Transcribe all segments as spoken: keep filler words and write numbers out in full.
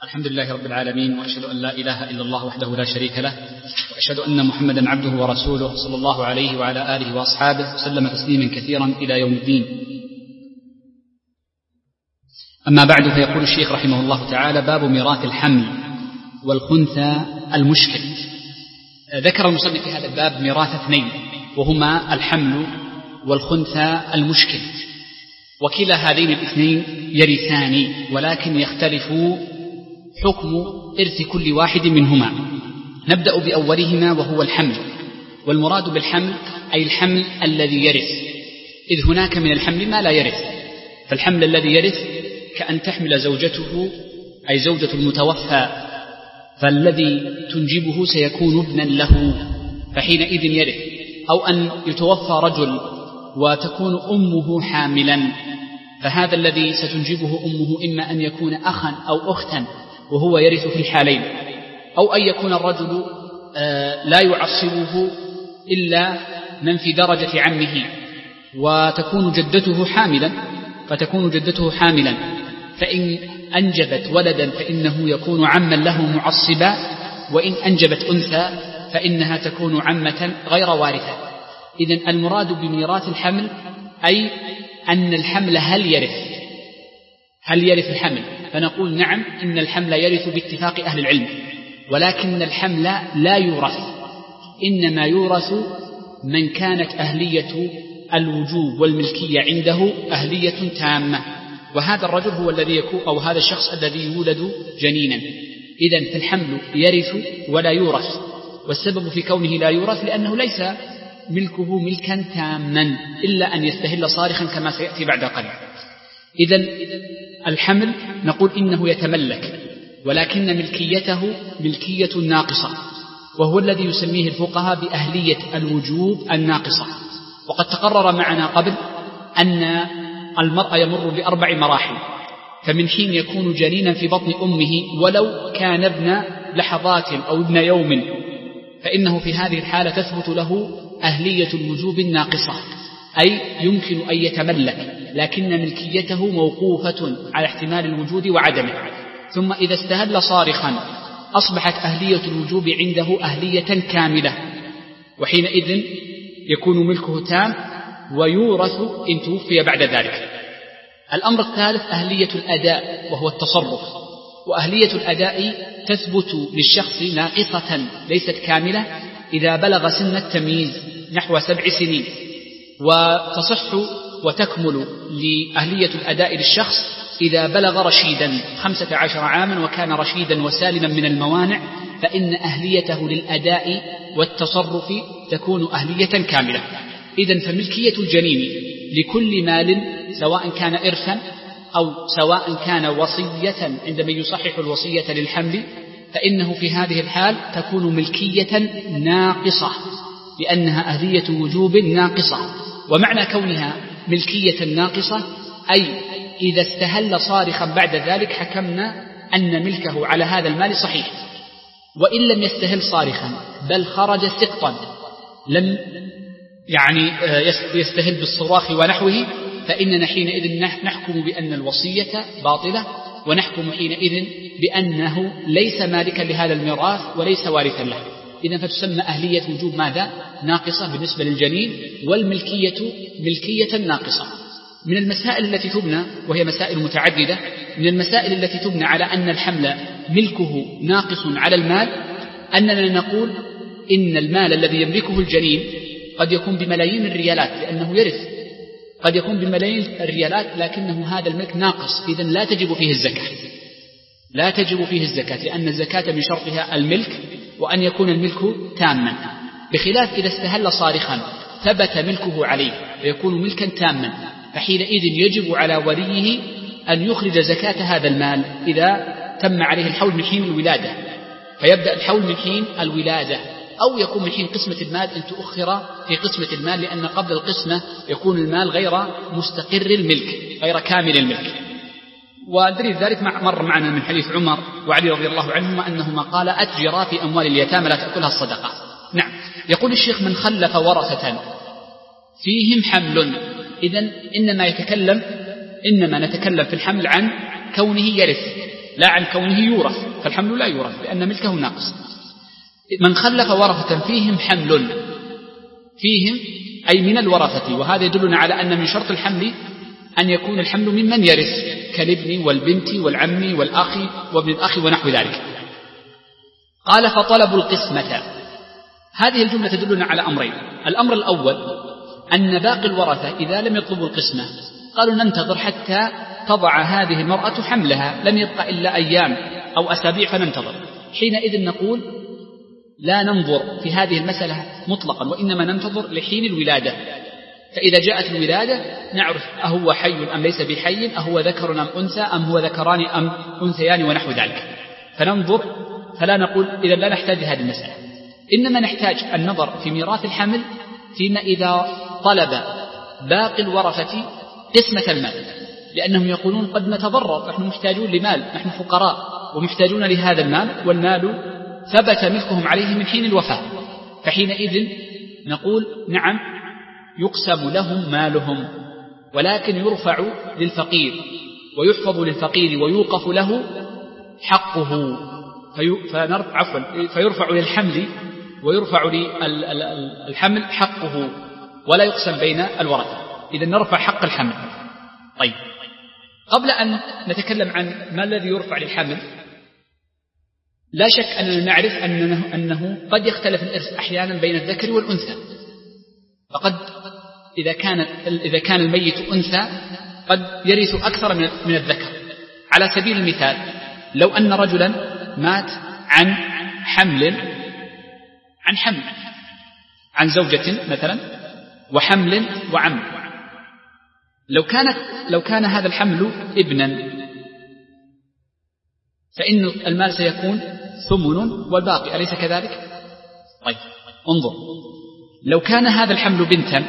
الحمد لله رب العالمين، وأشهد أن لا إله إلا الله وحده لا شريك له، وأشهد أن محمدا عبده ورسوله صلى الله عليه وعلى آله وأصحابه وسلم تسليما كثيرا إلى يوم الدين. أما بعد، فيقول الشيخ رحمه الله تعالى: باب ميراث الحمل والخنثى المشكل. ذكر المصنف في هذا الباب ميراث اثنين، وهما الحمل والخنثى المشكل، وكلا هذين الاثنين يرثان، ولكن يختلف حكم إرث كل واحد منهما. نبدأ بأولهما وهو الحمل، والمراد بالحمل أي الحمل الذي يرث، إذ هناك من الحمل ما لا يرث. فالحمل الذي يرث كأن تحمل زوجته أي زوجة المتوفى، فالذي تنجبه سيكون ابنا له فحينئذ يرث، أو أن يتوفى رجل وتكون أمه حاملا، فهذا الذي ستنجبه أمه إما أن يكون أخا أو أختا وهو يرث في الحالين، أو أن يكون الرجل لا يعصبه إلا من في درجة عمه، وتكون جدته حاملا فتكون جدته حاملا فإن أنجبت ولدا فإنه يكون عما له معصبا، وإن أنجبت أنثى فإنها تكون عمة غير وارثة. إذن المراد بميراث الحمل أي أن الحمل هل يرث هل يرث الحمل؟ فنقول نعم، إن الحمل يرث باتفاق أهل العلم، ولكن الحمل لا يورث، إنما يورث من كانت أهلية الوجوب والملكية عنده أهلية تامة، وهذا الرجل هو الذي يكون أو هذا الشخص الذي يولد جنينا. إذن فالحمل يرث ولا يورث، والسبب في كونه لا يورث لأنه ليس ملكه ملكا تاما إلا أن يستهل صارخا كما سيأتي بعد قليل. إذن الحمل نقول إنه يتملك، ولكن ملكيته ملكية ناقصة، وهو الذي يسميه الفقهاء بأهلية الوجوب الناقصة. وقد تقرر معنا قبل أن المرأة يمر بأربع مراحل، فمن حين يكون جنينا في بطن أمه ولو كان ابن لحظات أو ابن يوم، فإنه في هذه الحالة تثبت له أهلية الوجوب الناقصة، أي يمكن أن يتملك، لكن ملكيته موقوفة على احتمال الوجود وعدمه. ثم إذا استهل صارخا أصبحت أهلية الوجوب عنده أهلية كاملة، وحينئذ يكون ملكه تام ويورث إن توفي بعد ذلك. الأمر الثالث أهلية الأداء وهو التصرف، وأهلية الأداء تثبت للشخص ناقصة ليست كاملة إذا بلغ سن التمييز نحو سبع سنين، وتصح وتكمل لأهلية الأداء للشخص إذا بلغ رشيدا خمسة عشر عاما وكان رشيدا وسالما من الموانع، فإن أهليته للأداء والتصرف تكون أهلية كاملة. إذن فملكية الجنين لكل مال سواء كان إرثا أو سواء كان وصية عندما يصحح الوصية للحمل، فإنه في هذه الحال تكون ملكية ناقصة لأنها أهلية وجوب ناقصة. ومعنى كونها ملكية ناقصة أي إذا استهل صارخا بعد ذلك حكمنا أن ملكه على هذا المال صحيح، وإن لم يستهل صارخا بل خرج سقطا لم يعني يستهل بالصراخ ونحوه، فإننا حينئذ نحكم بأن الوصية باطلة، ونحكم حينئذ بأنه ليس مالكا لهذا الميراث وليس وارثا له. إذن فتسمى أهلية وجوب ماذا؟ ناقصة بالنسبة للجنين، والملكية ملكية ناقصة. من المسائل التي تبنى، وهي مسائل متعددة، من المسائل التي تبنى على أن الحمل ملكه ناقص على المال أننا نقول إن المال الذي يملكه الجنين قد يكون بملايين الريالات لأنه يرث، قد يكون بملايين الريالات لكنه هذا الملك ناقص، إذن لا تجب فيه الزكاة لا تجب فيه الزكاة لأن الزكاة من شرطها الملك وأن يكون الملك تاما، بخلاف إذا استهل صارخا ثبت ملكه عليه فيكون ملكا تاما، فحينئذ يجب على وليه أن يخرج زكاة هذا المال إذا تم عليه الحول من حين الولادة، فيبدأ الحول من حين الولادة، أو يكون من حين قسمة المال إن تؤخر في قسمة المال، لأن قبل القسمة يكون المال غير مستقر الملك غير كامل الملك. ودليل ذلك مر معنا من حديث عمر وعلي رضي الله عنهما أنهما قال أتجرا في أموال اليتامى لا تأكلها الصدقة. نعم. يقول الشيخ من خلف ورثة فيهم حمل. إذن إنما يتكلم إنما نتكلم في الحمل عن كونه يرث، لا عن كونه يورث، فالحمل لا يورث لأن ملكه ناقص. من خلف ورثة فيهم حمل، فيهم أي من الورثة، وهذا يدلنا على أن من شرط الحمل أن يكون الحمل ممن يرث كالابن والبنت والعم والأخ وابن الأخ ونحو ذلك. قال فطلبوا القسمة. هذه الجملة تدلنا على أمرين. الأمر الأول أن باقي الورثة إذا لم يطلبوا القسمة قالوا ننتظر حتى تضع هذه المرأة حملها، لم يبقى إلا أيام أو أسابيع فننتظر. حينئذ نقول لا ننظر في هذه المسألة مطلقا، وإنما ننتظر لحين الولادة، فإذا جاءت الولادة نعرف أهو حي أم ليس بحي، أهو ذكر أم أنثى، أم هو ذكران أم أنثيان ونحو ذلك، فننظر. فلا نقول إذا لا نحتاج هذه المسألة، إنما نحتاج النظر في ميراث الحمل فيما إذا طلب باقي الورثة قسمة المال، لأنهم يقولون قد نتضرر، نحن محتاجون لمال، نحن فقراء ومحتاجون لهذا المال، والمال ثبت ملكهم عليه من حين الوفاة، فحينئذ نقول نعم يقسم لهم مالهم، ولكن يرفع للفقير ويحفظ للفقير ويوقف له حقه، في فنرفع عفوا فيرفع للحمل ويرفع للحمل حقه ولا يقسم بين الورثة. إذا نرفع حق الحمل. طيب، قبل أن نتكلم عن ما الذي يرفع للحمل، لا شك أننا نعرف أنه, أنه قد يختلف الإرث أحيانا بين الذكر والأنثى، فقد إذا كان إذا كان الميت أنثى قد يرث أكثر من الذكر. على سبيل المثال، لو أن رجلا مات عن حمل عن حمل عن زوجة مثلا وحمل وعم، لو كانت لو كان هذا الحمل ابنا فإن المال سيكون ثمن والباقي، أليس كذلك؟ طيب انظر، لو كان هذا الحمل بنتا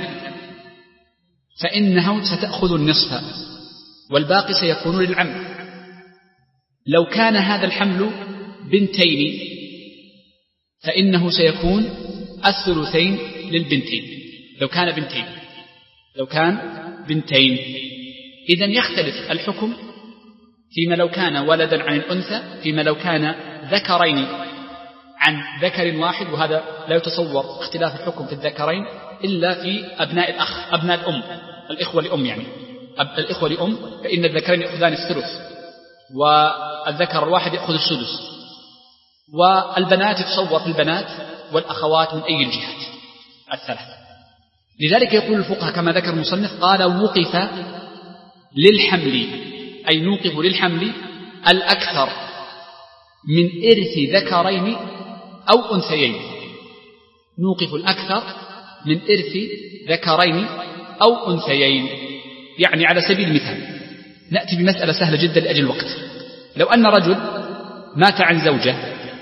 فإنه ستأخذ النصف والباقي سيكون للعم. لو كان هذا الحمل بنتين فإنه سيكون الثلثين للبنتين. لو كان بنتين لو كان بنتين إذن يختلف الحكم فيما لو كان ولدا عن الأنثى، فيما لو كان ذكرين عن ذكر واحد، وهذا لا يتصور اختلاف الحكم في الذكرين إلا في أبناء الأخ أبناء الأم الإخوة لأم، يعني الإخوة لأم فإن الذكرين يأخذان الثلث والذكر الواحد يأخذ السدس، والبنات يتصور في البنات والأخوات من أي الجهات الثلاث. لذلك يقول الفقهاء كما ذكر المصنف قال وقف للحمل، أي نوقف للحمل الأكثر من إرث ذكرين أو أنثيين، نوقف الأكثر من إرث ذكرين أو أنثيين. يعني على سبيل المثال نأتي بمسألة سهلة جدا لأجل الوقت. لو أن رجل مات عن زوجة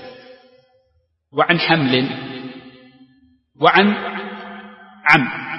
وعن حمل وعن عم،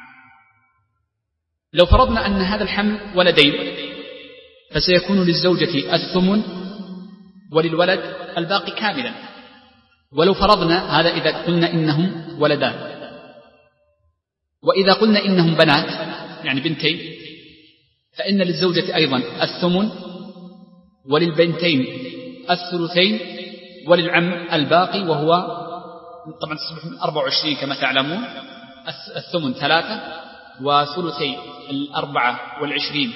لو فرضنا أن هذا الحمل ولدين فسيكون للزوجة الثمن وللولد الباقي كاملا. ولو فرضنا هذا إذا قلنا إنهم ولدان، وإذا قلنا إنهم بنات يعني بنتين فإن للزوجة أيضا الثمن وللبنتين الثلثين وللعم الباقي، وهو طبعا تصبح من أربعة وعشرين كما تعلمون، الثمن ثلاثة وثلثي الأربعة والعشرين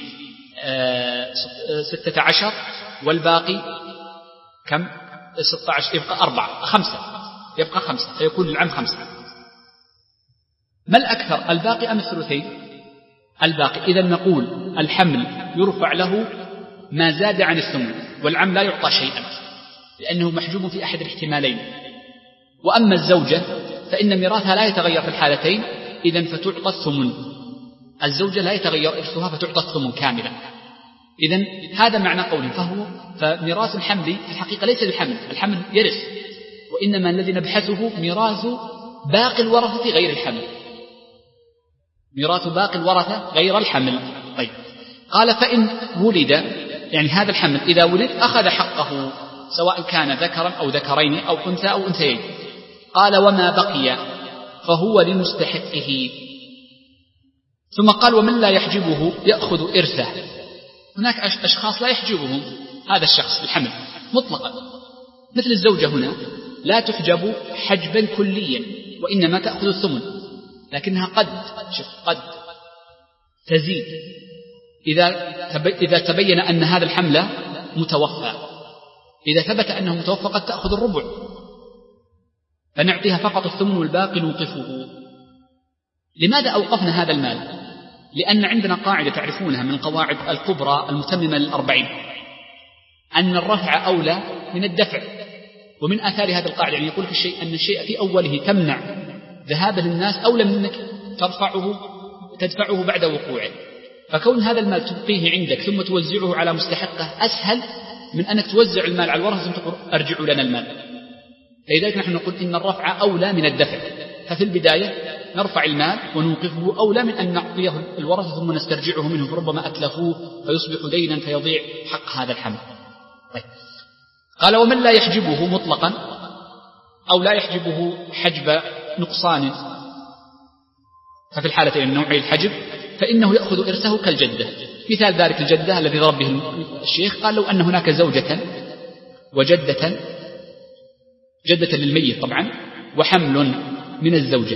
ستة عشر، والباقي كم؟ ستة عشر، يبقى أربعة خمسة يبقى خمسة فيكون العم خمسة. ما الأكثر الباقي أم الثلثين؟ الباقي. إذا نقول الحمل يرفع له ما زاد عن الثمن، والعم لا يعطى شيئا لأنه محجوب في أحد الاحتمالين. وأما الزوجة فإن ميراثها لا يتغير في الحالتين، إذن فتعطى الثمن. الزوجة لا يتغير إرثها فتعطى الثمن كاملا. إذن هذا معنى قوله. فهو فميراث الحمل في الحقيقة ليس للحمل، الحمل يرث، وإنما الذي نبحثه ميراث باقي الورثة غير الحمل، ميراث باقي الورثة غير الحمل. طيب، قال فإن ولد، يعني هذا الحمل إذا ولد أخذ حقه سواء كان ذكرا أو ذكرين أو أنثى أو أنثيين. قال وما بقي فهو لمستحقه. ثم قال ومن لا يحجبه يأخذ إرثه. هناك أشخاص لا يحجبهم هذا الشخص الحمل مطلقا، مثل الزوجة هنا لا تحجب حجبا كليا وإنما تأخذ الثمن، لكنها قد شوف قد تزيد إذا إذا تبين أن هذا الحمل متوفى. إذا ثبت أنه متوفى قد تأخذ الربع، فنعطيها فقط الثمن والباقي نوقفه. لماذا أوقفنا هذا المال؟ لأن عندنا قاعدة تعرفونها من القواعد الكبرى المتممة للأربعين، أن الرفع أولى من الدفع. ومن آثار هذه القاعدة يعني يقول في الشيء أن الشيء في أوله تمنع ذهابه للناس أولى من أنك ترفعه تدفعه بعد وقوعه. فكون هذا المال تبقيه عندك ثم توزعه على مستحقه أسهل من أنك توزع المال على الورثة ثم تقول أرجعوا لنا المال. لذلك نحن نقول إن الرفع أولى من الدفع، ففي البداية نرفع المال ونوقفه أولى من أن نعطيه الورثة ثم نسترجعه منه، فربما أتلفوه فيصبح دينا فيضيع حق هذا الحمل. طيب. قال ومن لا يحجبه مطلقا أو لا يحجبه حجب نقصان، ففي الحالة النوعي الحجب فإنه يأخذ إرثه كالجدة. مثال ذلك الجدة الذي ضرب به الشيخ، قال لو أن هناك زوجة وجدة، جدة للميت طبعا، وحمل من الزوجة،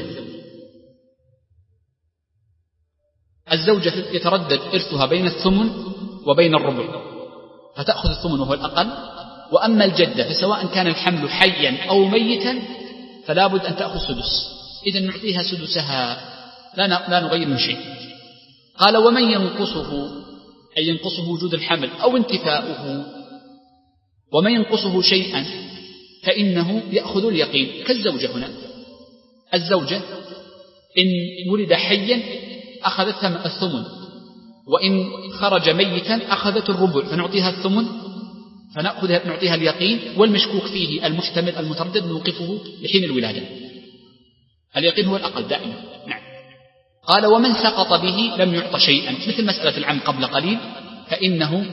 الزوجة يتردد إرثها بين الثمن وبين الربع، فتأخذ الثمن وهو الأقل. وأما الجدة فسواء كان الحمل حيا أو ميتا فلا بد أن تأخذ سدس، إذن نعطيها سدسها لا نغير من شيء. قال ومن ينقصه، أي ينقصه وجود الحمل أو انتفاؤه، ومن ينقصه شيئا فإنه يأخذ اليقين كالزوجة هنا. الزوجة إن ولد حيا أخذت الثمن، وإن خرج ميتا أخذت الربع، فنعطيها الثمن فنأخذ نعطيها اليقين، والمشكوك فيه المحتمل المتردد نوقفه لحين الولادة. اليقين هو الأقل دائما. نعم. قال ومن سقط به لم يعط شيئا، مثل مسألة العم قبل قليل، فإنه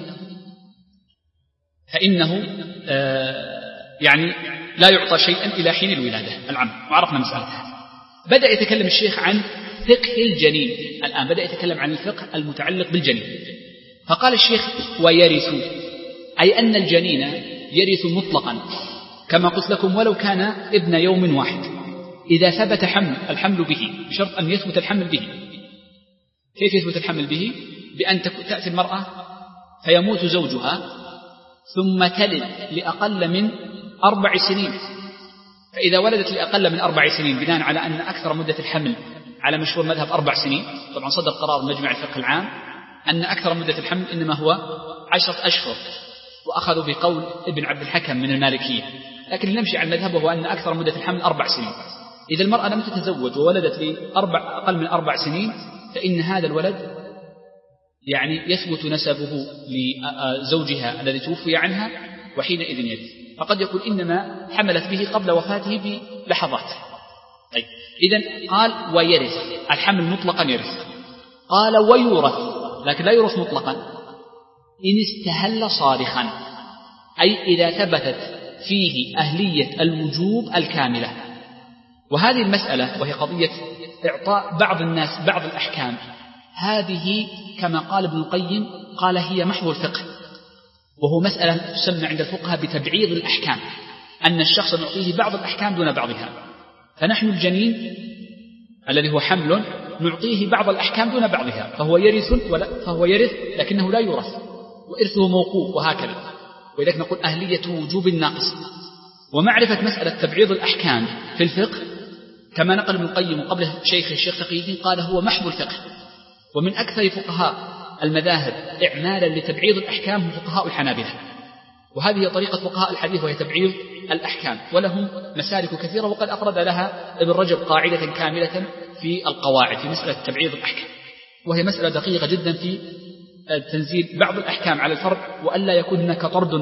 فإنه آه يعني لا يعطى شيئا إلى حين الولادة العم، وعرفنا مسألتها. بدأ يتكلم الشيخ عن فقه الجنين، الآن بدأ يتكلم عن الفقه المتعلق بالجنين. فقال الشيخ ويرث، أي أن الجنين يرث مطلقا كما قلت لكم ولو كان ابن يوم واحد، إذا ثبت حمل الحمل به، بشرط أن يثبت الحمل به. كيف يثبت الحمل به؟ بأن تأتي المرأة فيموت زوجها ثم تلد لأقل من أربع سنين، فإذا ولدت لأقل من أربع سنين بناء على أن أكثر مدة الحمل على مشهور مذهب أربع سنين، طبعا صدر قرار مجمع الفقه العام أن أكثر مدة الحمل إنما هو عشرة أشهر، وأخذوا بقول ابن عبد الحكم من المالكية، لكن نمشي على المذهب وهو أن أكثر مدة الحمل أربع سنين. إذا المرأة لم تتزوج وولدت لأربع أقل من أربع سنين فإن هذا الولد يعني يثبت نسبه لزوجها الذي توفي عنها، وحينئذ يرث. فقد يقول إنما حملت به قبل وفاته بلحظات. طيب. إذن قال ويرث، الحمل مطلقا يرث. قال ويورث، لكن لا يورث مطلقا إن استهل صارخا، أي إذا ثبتت فيه أهلية الوجوب الكاملة. وهذه المسألة وهي قضية إعطاء بعض الناس بعض الأحكام، هذه كما قال ابن القيم قال هي محض الفقه، وهو مسألة تسمى عند الفقهاء بتبعيض الأحكام، أن الشخص نعطيه بعض الأحكام دون بعضها. فنحن الجنين الذي هو حمل نعطيه بعض الأحكام دون بعضها، فهو يرث ولا فهو يرث لكنه لا يورث، وإرثه موقوف وهكذا. ولذلك نقول أهلية وجوب الناقص. ومعرفة مسألة تبعيض الأحكام في الفقه كما نقل ابن القيم قبل شيخ الشيخ تقي الدين قال هو محض الفقه. ومن أكثر فقهاء المذاهب إعمالا لتبعيض الأحكام هم فقهاء الحنابلة، وهذه طريقة فقهاء الحديث وهي تبعيض الأحكام، ولهم مسالك كثيرة، وقد أفرد لها ابن رجب قاعدة كاملة في القواعد في مسألة تبعيض الأحكام، وهي مسألة دقيقة جدا في تنزيل بعض الأحكام على الفرد، وألا يكون هناك طرد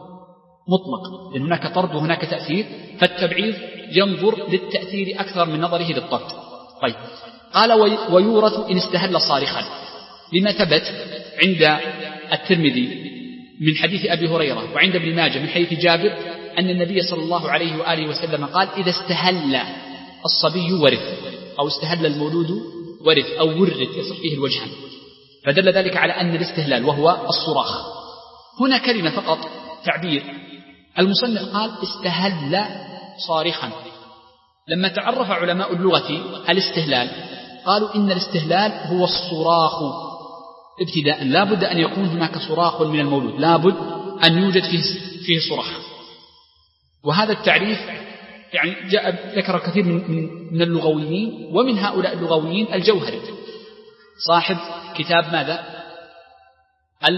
مطلق، لأن هناك طرد وهناك تأثير، فالتبعيض ينظر للتأثير أكثر من نظره للطرد. طيب. قال ويورث إن استهل صارخا، لما ثبت عند الترمذي من حديث أبي هريرة وعند ابن ماجه من حديث جابر أن النبي صلى الله عليه وآله وسلم قال إذا استهل الصبي ورث، أو استهل المولود ورث، أو ورث يصح فيه الوجهان، فدل ذلك على أن الاستهلال وهو الصراخ هنا كلمة فقط تعبير. المصنف قال استهل صارخا. لما تعرف علماء اللغة الاستهلال قالوا إن الاستهلال هو الصراخ ابتداء، لا بد أن يكون هناك صراخ من المولود، لا بد أن يوجد فيه, فيه صراخ. وهذا التعريف يعني جاء ذكر كثير من, من اللغويين، ومن هؤلاء اللغويين الجوهري صاحب كتاب ماذا ال...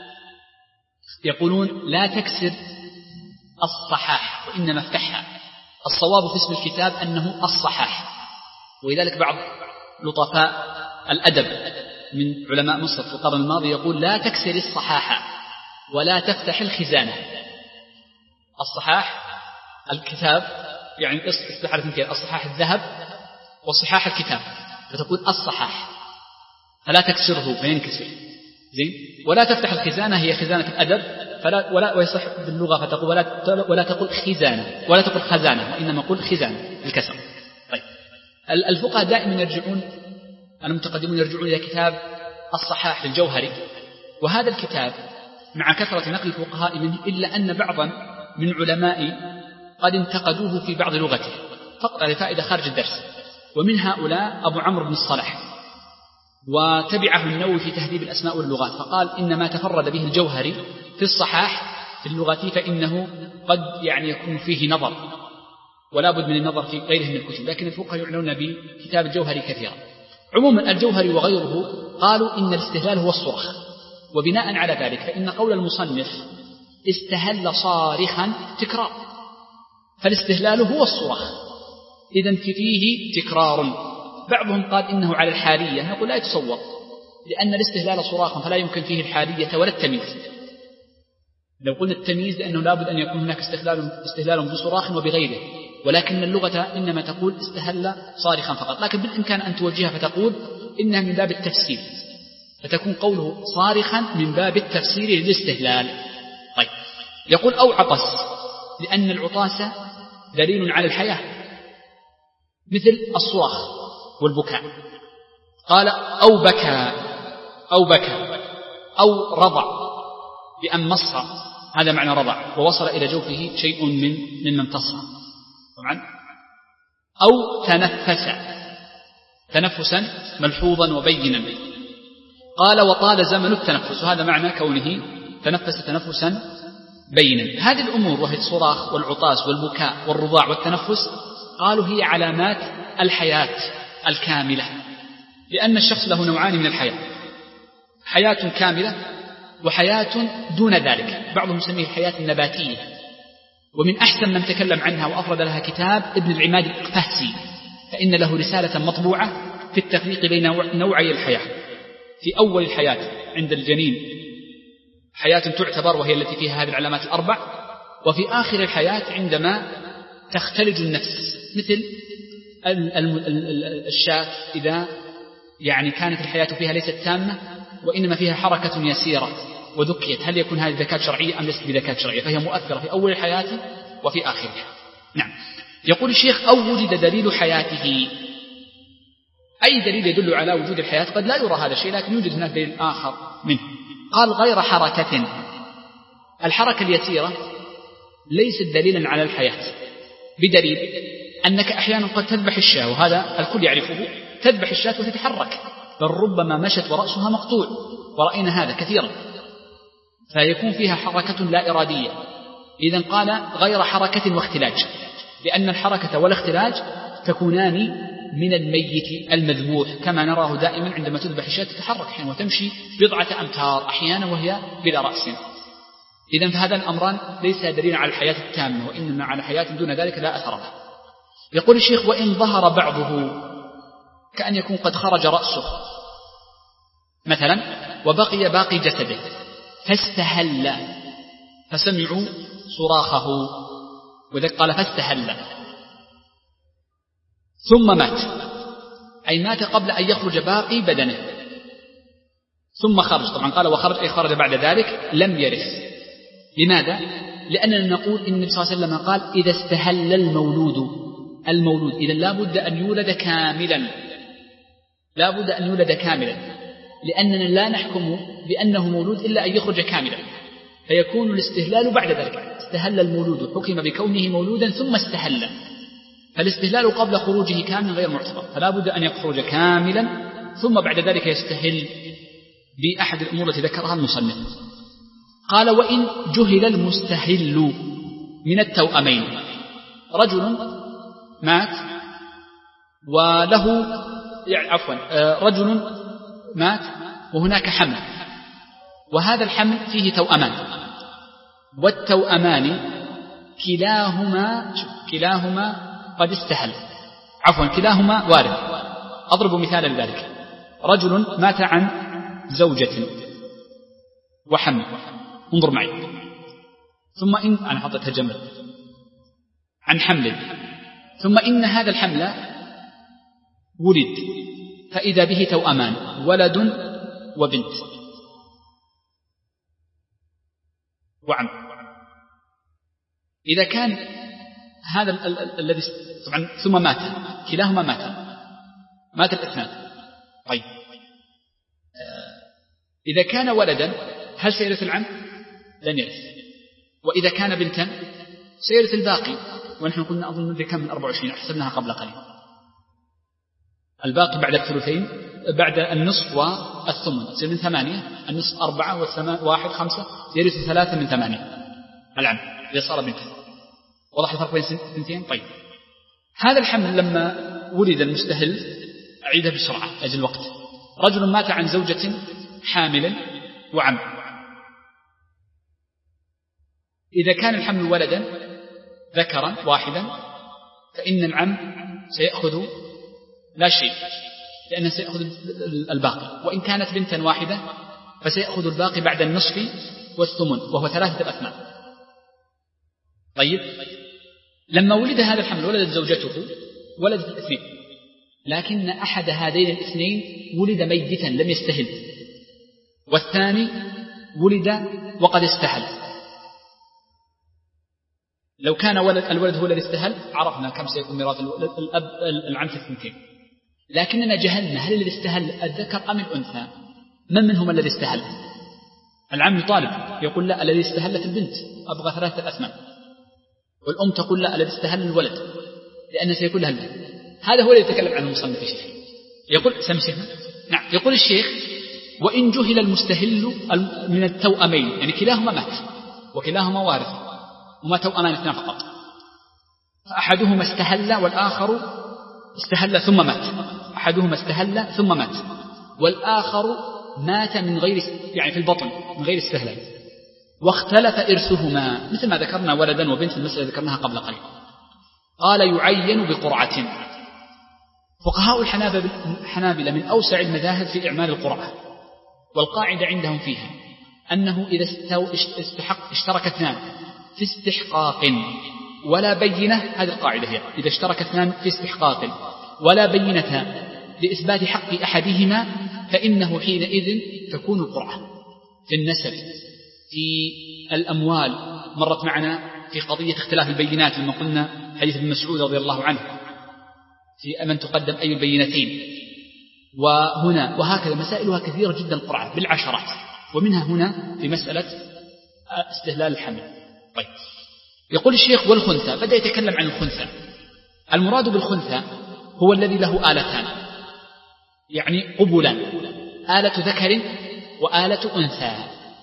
يقولون لا تكسر الصحاح وإنما افتحها. الصواب في اسم الكتاب أنه الصحاح، ولذلك بعض لطفاء الأدب من علماء مصر في القرن الماضي يقول لا تكسر الصحاح ولا تفتح الخزانة. الصحاح الكتاب يعني اصطلاح الاثنين، الصحاح الذهب والصحاح الكتاب، فتقول الصحاح فلا تكسره فينكسر زين، ولا تفتح الخزانة هي خزانة الأدب فلا ولا ويصح باللغة فتقول ولا ولا تقول خزانة ولا تقول خزانة وإنما قل خزانة الكسر. طيب الفقهاء دائما يرجعون المتقدمون يرجعون إلى كتاب الصحاح للجوهري، وهذا الكتاب مع كثرة نقل الفقهاء منه إلا أن بعضا من علماء قد انتقدوه في بعض لغته فقط لفائدة خارج الدرس، ومن هؤلاء أبو عمرو بن الصلاح، وتبعه النووي في تهذيب الأسماء واللغات فقال إن ما تفرد به الجوهري في الصحاح في اللغة فإنه قد يعني يكون فيه نظر ولا بد من النظر في غيره من الكتب، لكن الفقهاء يعنون بكتاب الجوهري كثيرا. عموما الجوهري وغيره قالوا إن الاستهلال هو الصرخ، وبناء على ذلك فإن قول المصنف استهل صارخا تكرار، فالاستهلال هو الصرخ، إذن فيه تكرار. بعضهم قال إنه على الحالية، نقول لا يتصور، لأن الاستهلال صراخ فلا يمكن فيه الحالية ولا التمييز. لو قلنا التمييز لأنه لابد أن يكون هناك استهلال, استهلال بصراخ وبغيره، ولكن اللغة إنما تقول استهل صارخا فقط، لكن بالإمكان أن توجهها فتقول إنها من باب التفسير، فتكون قوله صارخا من باب التفسير للاستهلال. طيب يقول أو عطس، لأن العطاس دليل على الحياة مثل الصراخ والبكاء. قال أو بكى أو بكى أو رضع، بأن مص، هذا معنى رضع، ووصل إلى جوفه شيء من مما امتص طبعا. أو تنفس تنفسا ملحوظا وبينا. قال وطال زمن التنفس، وهذا معنى كونه تنفس تنفسا بينا. هذه الأمور وهي الصراخ والعطاس والبكاء والرضاع والتنفس قالوا هي علامات الحياة الكاملة، لأن الشخص له نوعان من الحياة، حياة كاملة وحياة دون ذلك، بعضهم يسميه الحياة النباتية، ومن أحسن من تكلم عنها وأفرد لها كتاب ابن العماد الإقفاسي، فإن له رسالة مطبوعة في التفريق بين نوعي الحياة. في أول الحياة عند الجنين حياة تعتبر وهي التي فيها هذه العلامات الأربع، وفي آخر الحياة عندما تختلج النفس، مثل الشاة إذا يعني كانت الحياة فيها ليست تامة وإنما فيها حركة يسيرة وذكيت، هل يكون هذه ذكاء شرعية أم ليست بذكاء شرعية؟ فهي مؤثرة في أول الحياة وفي آخرها. نعم. يقول الشيخ أو وجد دليل حياته، أي دليل يدل على وجود الحياة، قد لا يرى هذا الشيء لكن يوجد هناك دليل آخر منه. قال غير حركة، الحركة اليسيرة ليست دليلا على الحياة، بدليل أنك أحيانا قد تذبح الشاة، وهذا الكل يعرفه، تذبح الشاة وتتحرك، بل ربما مشت ورأسها مقطوع، ورأينا هذا كثيرا، فيكون فيها حركة لا إرادية. إذن قال غير حركة واختلاج، لأن الحركة والاختلاج تكونان من الميت المذبوح، كما نراه دائما عندما تذبح الشاة تتحرك حين وتمشي بضعة أمتار أحيانا وهي بلا رأس. إذن فهذا الأمران ليس دليلا على الحياة التامة، وإنما على حياة دون ذلك لا أثر لها. يقول الشيخ وإن ظهر بعضه، كأن يكون قد خرج رأسه مثلا وبقي باقي جسده، فاستهل فسمعوا صراخه، وذلك قال فاستهل ثم مات، أي مات قبل أن يخرج باقي بدنه ثم خرج، طبعا قال وخرج أي خرج بعد ذلك، لم يرث. لماذا؟ لأننا نقول إن النبي صلى الله عليه وسلم قال إذا استهل المولود، المولود إذا لا بد أن يولد كاملا، لا بد أن يولد كاملا، لأننا لا نحكم بأنه مولود إلا أن يخرج كاملا، فيكون الاستهلال بعد ذلك. استهل المولود حكم بكونه مولودا ثم استهل، فالاستهلال قبل خروجه كامل غير معتبر، فلا بد أن يخرج كاملا ثم بعد ذلك يستهل بأحد الأمور التي ذكرها المصنف. قال: وإن جهل المستهل من التوأمين، رجل مات وله يعني عفوا رجل مات وهناك حمل، وهذا الحمل فيه توأمان، والتوأمان كلاهما كلاهما قد استهل عفوا كلاهما وارث. أضرب مثالا لذلك: رجل مات عن زوجة وحمل، انظر معي، ثم إن أنا حطيتها جنبا عن حمل، ثم إن هذا الحمل ولد فإذا به توأمان، ولد وبنت وعم. إذا كان هذا الذي طبعا ثم مات، كلاهما مات مات الاثنان. طيب إذا كان ولدا هل سيرث العم؟ لن يرث. وإذا كان بنتا سيرث الباقي، ونحن قلنا أظن مدري كم من أربعة وعشرين أحسبناها قبل قليل، الباقي بعد الثلثين بعد النصف والثمن يصير من ثمانية، النصف أربعة والثمان واحد خمسة، يرث ثلاثة من ثمانية العم إذا صار بنتا. وضح الفرق بين الثنتين؟ طيب هذا الحمل لما ولد المستهل، أعيدها بسرعة أجل الوقت، رجل مات عن زوجة حامل وعم، إذا كان الحمل ولدا ذكرا واحدا فإن العم سيأخذ لا شيء، لأنه سيأخذ الباقي، وإن كانت بنتا واحدة فسيأخذ الباقي بعد النصف والثمن وهو ثلاثة الأثمان. طيب لما ولد هذا الحمل ولدت زوجته، ولدت الاثنين، لكن أحد هذين الاثنين ولد ميتا لم يستهل، والثاني ولد وقد استهل. لو كان ولد الولد هو الذي استهل عرفنا كم سيكون ميراث الأب العم في الثنتين، لكننا جهلنا هل الذي استهل الذكر أم الأنثى؟ من منهم الذي استهل؟ العم يطالب يقول لا الذي استهلت البنت أبغى ثلاثة الأثمان، والأم تقول لا الذي استهل الولد لأنه سيكون لها البنت. هذا هو الذي يتكلم عنه المصنف الشيخ. يقول سمسنا نعم يقول الشيخ: وإن جهل المستهل من التوأمين، يعني كلاهما مات وكلاهما وارث وما توأمان اثنان فقط، فأحدهما استهل والآخر استهل ثم مات، أحدهما استهل ثم مات والآخر مات من غير يعني في البطن من غير استهلال، واختلف إرثهما مثل ما ذكرنا ولدا وبنت المسألة ذكرناها قبل قليل. قال: يعين بقرعة. فقهاء الحنابلة من أوسع المذاهب في إعمال القرعة، والقاعدة عندهم فيها أنه إذا استحق اشترك اثنان في استحقاق ولا بينة، هذه القاعدة هي إذا اشترك اثنان في استحقاق ولا بينة لإثبات حق أحدهما فإنه حينئذ تكون القرعة. في النسب، في الأموال، مرت معنا في قضية اختلاف البينات لما قلنا حديث ابن مسعود رضي الله عنه في من تقدم أي البينتين، وهنا وهكذا مسائلها كثيرة جدا القرعة بالعشرات، ومنها هنا في مسألة استهلال الحمل. طيب يقول الشيخ: والخنثى، بدأ يتكلم عن الخنثى. المراد بالخنثى هو الذي له آلتان، يعني قبلان، آلة ذكر وآلة أنثى،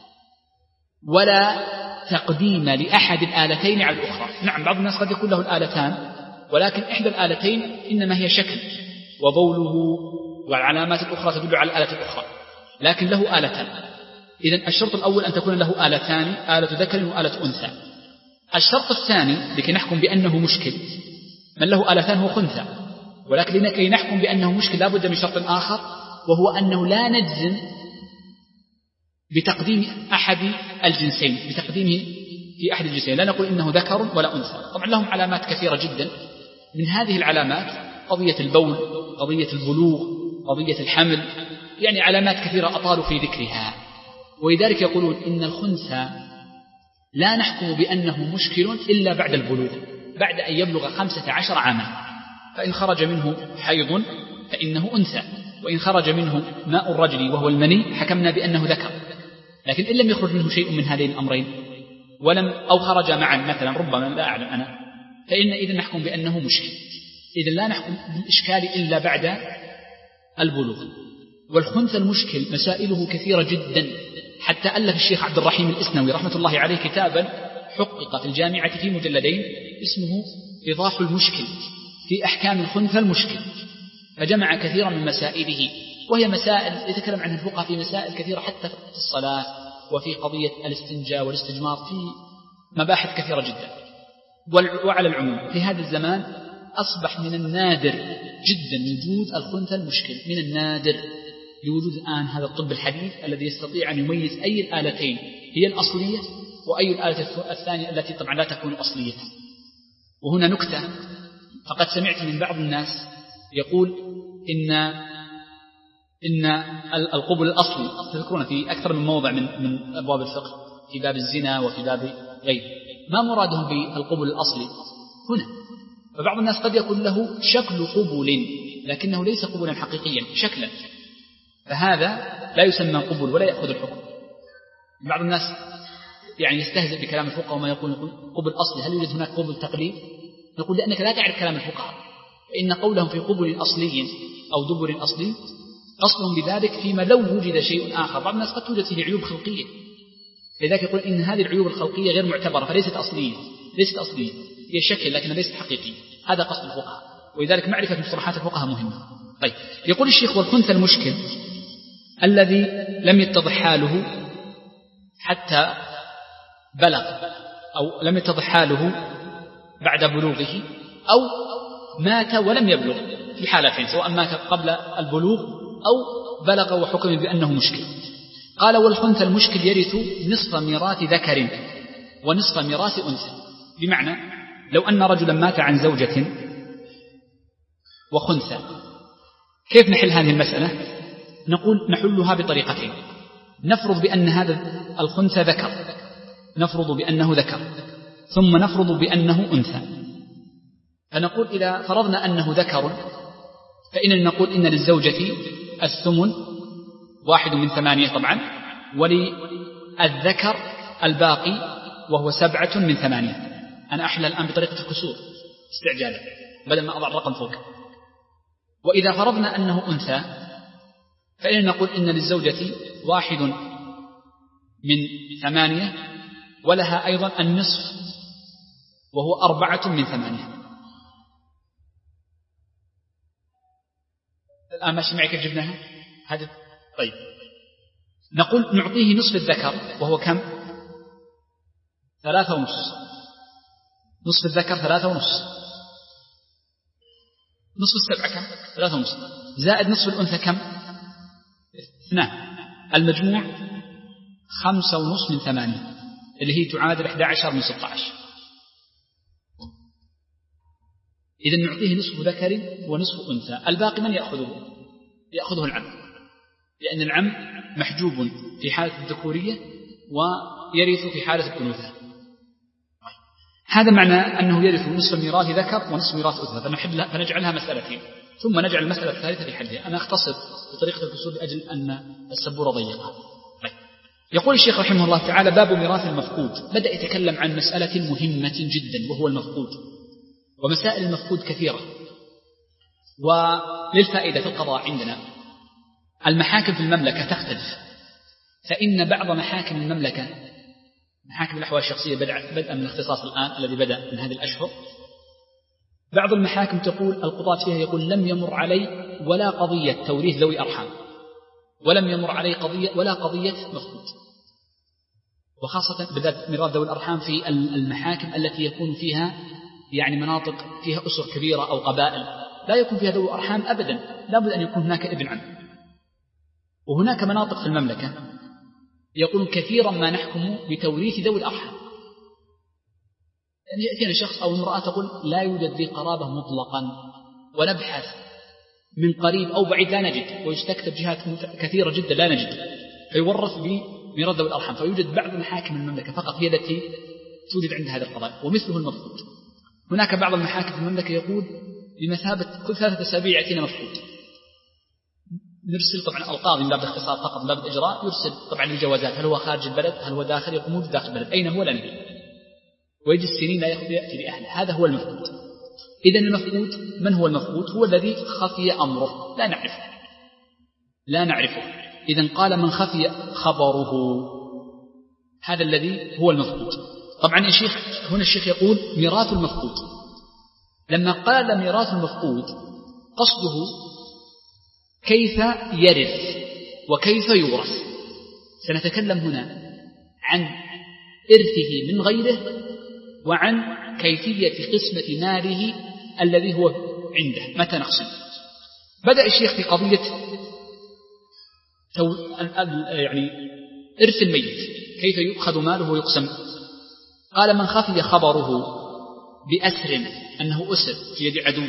ولا تقديم لأحد الآلتين على الأخرى. نعم بعض الناس قد يكون له الآلتان، ولكن إحدى الآلتين إنما هي شكل وبوله والعلامات الأخرى تدل على الآلة الأخرى، لكن له آلتان. إذن الشرط الأول أن تكون له آلتان، آلة ذكر وآلة أنثى. الشرط الثاني لكي نحكم بأنه مشكل، من له آلتان هو خنثى، ولكن لكي نحكم بأنه مشكل لا بد من شرط آخر، وهو أنه لا نجزم بتقديم أحد الجنسين، بتقديمه في أحد الجنسين، لا نقول إنه ذكر ولا أنثى. طبعا لهم علامات كثيرة جدا، من هذه العلامات قضية البول، قضية البلوغ، قضية الحمل، يعني علامات كثيرة أطالوا في ذكرها. ولذلك يقولون إن الخنثى لا نحكم بأنه مشكل إلا بعد البلوغ، بعد أن يبلغ خمسة عشر عاما، فإن خرج منه حيض فإنه أنثى، وإن خرج منه ماء الرجل وهو المني حكمنا بأنه ذكر. لكن إن لم يخرج منه شيء من هذين الأمرين ولم أو خرج معا مثلا ربما لا أعلم أنا، فإن إذن نحكم بأنه مشكل. إذن لا نحكم بالإشكال إلا بعد البلوغ. والخنثى المشكل مسائله كثيرة جدا، حتى ألف الشيخ عبد الرحيم الإسنوي رحمة الله عليه كتابا حقق في الجامعة في مجلدين اسمه إيضاح المشكل في أحكام الخنثى المشكل، فجمع كثيرا من مسائله، وهي مسائل يتكلم عنها الفقهاء في مسائل كثيرة حتى في الصلاة وفي قضية الاستنجاء والاستجمار، في مباحث كثيرة جدا. وعلى العموم في هذا الزمان أصبح من النادر جدا وجود الخنثى المشكل، من النادر لوجود الآن هذا الطب الحديث الذي يستطيع أن يميز أي الآلتين هي الأصلية وأي الآلة الثانية التي طبعا لا تكون أصلية. وهنا نكتة، فقد سمعت من بعض الناس يقول إن إن القبل الأصلي، تذكرون في أكثر من موضع من من أبواب الفقه في باب الزنا وفي باب غيره، ما مرادهم بالقبل الأصلي هنا؟ فبعض الناس قد يكون له شكل قبل لكنه ليس قبلا حقيقيا شكلا، فهذا لا يسمى قبل ولا يأخذ الحكم. بعض الناس يعني يستهزئ بكلام الفقهاء وما يقول قبل أصلي، هل يوجد هناك قبل تقليد؟ نقول لأنك لا تعرف كلام الفقهاء، فإن قولهم في قبل أصلي أو دبر أصلي قصدهم بذلك فيما لو وجد شيء آخر. بعض الناس قد توجد فيه عيوب خلقية، لذلك يقول إن هذه العيوب الخلقية غير معتبرة فليست أصلية، ليست أصلية، هي شكل لكنها ليست حقيقية. هذا قصد الفقهاء، ولذلك معرفة مصطلحات الفقهاء مهمة. طيب، يقول الشيخ: والخنثى المشكل الذي لم يتضح حاله حتى بلغ، أو لم يتضح حاله بعد بلوغه، أو مات ولم يبلغ، في حالتين، سواء مات قبل البلوغ أو بلغ وحكم بأنه مشكل. قال: والخنثى المشكل يرث نصف ميراث ذكر ونصف ميراث أنثى. بمعنى لو أن رجلا مات عن زوجة وخنثى، كيف نحل هذه المسألة؟ نقول نحلها بطريقتين. نفرض بأن هذا الخنثى ذكر، نفرض بأنه ذكر، ثم نفرض بأنه أنثى. فنقول إذا فرضنا أنه ذكر فإن نقول إن للزوجة الثمن واحد من ثمانية طبعا، وللذكر الباقي وهو سبعة من ثمانية. أنا أحلى الآن بطريقة الكسور استعجالا بدل ما أضع الرقم فوق. وإذا فرضنا أنه أنثى فإن نقول إن للزوجة واحد من ثمانية ولها أيضا النصف وهو أربعة من ثمانية. الآن ماشي معي كيف جبناها هذا؟ طيب، نقول نعطيه نصف الذكر وهو كم؟ ثلاثة ونص. نصف الذكر ثلاثة ونص، نصف السبعة كم؟ ثلاثة ونص، زائد نصف الأنثى كم؟ اثنان. المجموع خمسة ونص من ثمانية، اللي هي تعادل إحدى عشر من ستة عشر. إذن نعطيه نصف ذكر ونصف أنثى. الباقي من يأخذه؟ يأخذه العم، لأن العم محجوب في حالة الذكورية ويرث في حالة الأنوثة. هذا معنى أنه يرث نصف ميراث ذكر ونصف ميراث أنثى، فنجعلها مسألتين ثم نجعل المسألة الثالثة في حدها. أنا أختصر بطريقة الكسور لأجل أن السبورة ضيقة. طيب. يقول الشيخ رحمه الله تعالى: باب ميراث المفقود. بدأ يتكلم عن مسألة مهمة جدا وهو المفقود، ومسائل المفقود كثيرة. وللفائدة في القضاء عندنا المحاكم في المملكة تختلف، فإن بعض محاكم المملكة محاكم الأحوال الشخصية بدءا من الاختصاص الآن الذي بدأ من هذه الأشهر، بعض المحاكم تقول القضاة فيها يقول لم يمر علي ولا قضية توريث ذوي أرحام، ولم يمر علي قضية ولا قضية مفقود، وخاصة بالذات ميراث ذوي الأرحام في المحاكم التي يكون فيها يعني مناطق فيها أسر كبيرة أو قبائل لا يكون فيها ذوي أرحام أبدا، لابد أن يكون هناك ابن عم. وهناك مناطق في المملكة يقول كثيرا ما نحكم بتوريث ذوي الأرحام، يعني يأتينا شخص أو امرأة تقول لا يوجد ذي قرابة مطلقا، ونبحث من قريب أو بعيد لا نجد، ويستكتب جهات كثيرة جدا لا نجد، فيورث بميراث ذوي الأرحام. فيوجد بعض محاكم المملكة فقط هي التي توجد عند هذه القضايا، ومثله المفقود. هناك بعض المحاكم في المملكة يقول بمثابة كل ثلاثة أسابيع يأتينا مفقود، نرسل طبعا القاضي من باب الاختصار فقط من باب الإجراء يرسل طبعا الجوازات، هل هو خارج البلد هل هو داخل، يقومون داخل البلد أين هو لا ندري، ويجي السنين لا يأخذ يأتي لأهله. هذا هو المفقود. إذن المفقود من هو المفقود؟ هو الذي خفي أمره لا نعرفه لا نعرفه إذن قال من خفي خبره، هذا الذي هو المفقود. طبعا الشيخ هنا الشيخ يقول ميراث المفقود. لما قال ميراث المفقود قصده كيف يرث وكيف يورث. سنتكلم هنا عن إرثه من غيره وعن كيفية قسمة ماله الذي هو عنده متى نقسم. بدأ الشيخ في قضية يعني إرث الميت كيف يؤخذ ماله ويقسم. قال من خفي خبره بأسر أنه أسر في يد عدو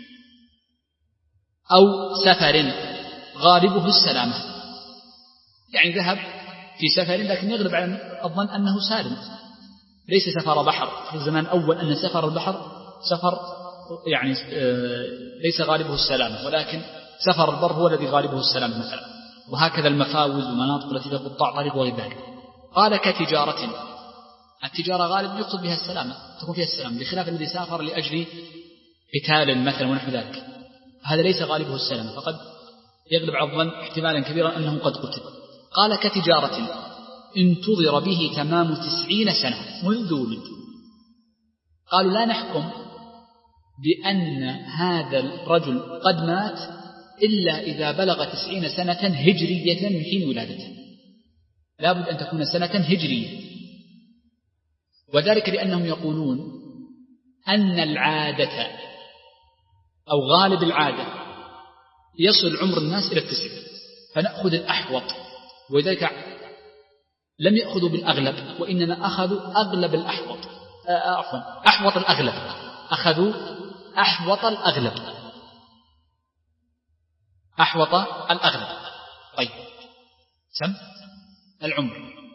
أو سفر غالبه السلامة، يعني ذهب في سفر لكن يغلب على الظن أنه سالم، ليس سفر بحر. في الزمان الأول أن سفر البحر سفر يعني ليس غالبه السلامة، ولكن سفر البر هو الذي غالبه السلامة مثلا، وهكذا المفاوز ومناطق التي في قطاع طريق وغير ذلك. قال كتجارة، التجارة غالب يقصد بها السلامة تكون فيها السلامة، بخلاف الذي سافر لأجل قتال مثلا ونحو ذلك، هذا ليس غالبه السلامة، فقد يغلب على الظن احتمالا كبيرا أنه قد قتل. قال كتجارة انتظر به تمام تسعين سنة منذ ولد. قالوا لا نحكم بأن هذا الرجل قد مات إلا إذا بلغ تسعين سنة هجرية من حين ولادته، لا بد أن تكون سنة هجرية، وذلك لأنهم يقولون أن العادة أو غالب العادة يصل عمر الناس إلى التسع، فنأخذ الأحوط، وذلك لم يأخذوا بالأغلب وإنما أخذوا أغلب الأحوط، عفوا أحوط الأغلب، أخذوا أحوط الأغلب أحوط الأغلب. طيب سم العمر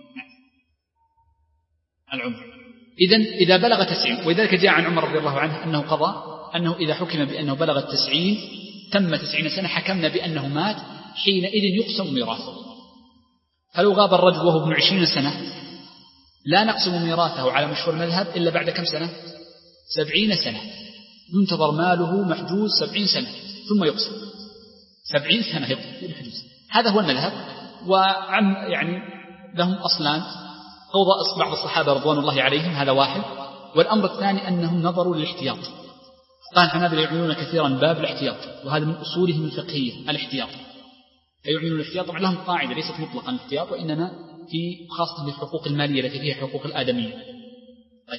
العمر إذن إذا بلغ تسعين، ولذلك جاء عن عمر رضي الله عنه أنه قضى أنه إذا حكم بأنه بلغ التسعين تم تسعين سنة حكمنا بأنه مات، حينئذ يقسم ميراثه. فلو غاب الرجل وهو ابن عشرين سنة لا نقسم ميراثه على مشهور المذهب إلا بعد كم سنة؟ سبعين سنة، ينتظر ماله محجوز سبعين سنة ثم يقسم، سبعين سنة يحجوز. هذا هو المذهب. وعن يعني لهم أصلان، قول بعض الصحابة رضوان الله عليهم، هذا واحد. والأمر الثاني أنهم نظروا للاحتياط. قال الحنابلة يعملون كثيرا باب الاحتياط، وهذا من أصولهم الفقهية الاحتياط، فيعملون الاحتياط. طبعا لهم قاعدة ليست مطلقا الاحتياط، وإنما في خاصة بالحقوق المالية التي فيها حقوق الآدمية. طيب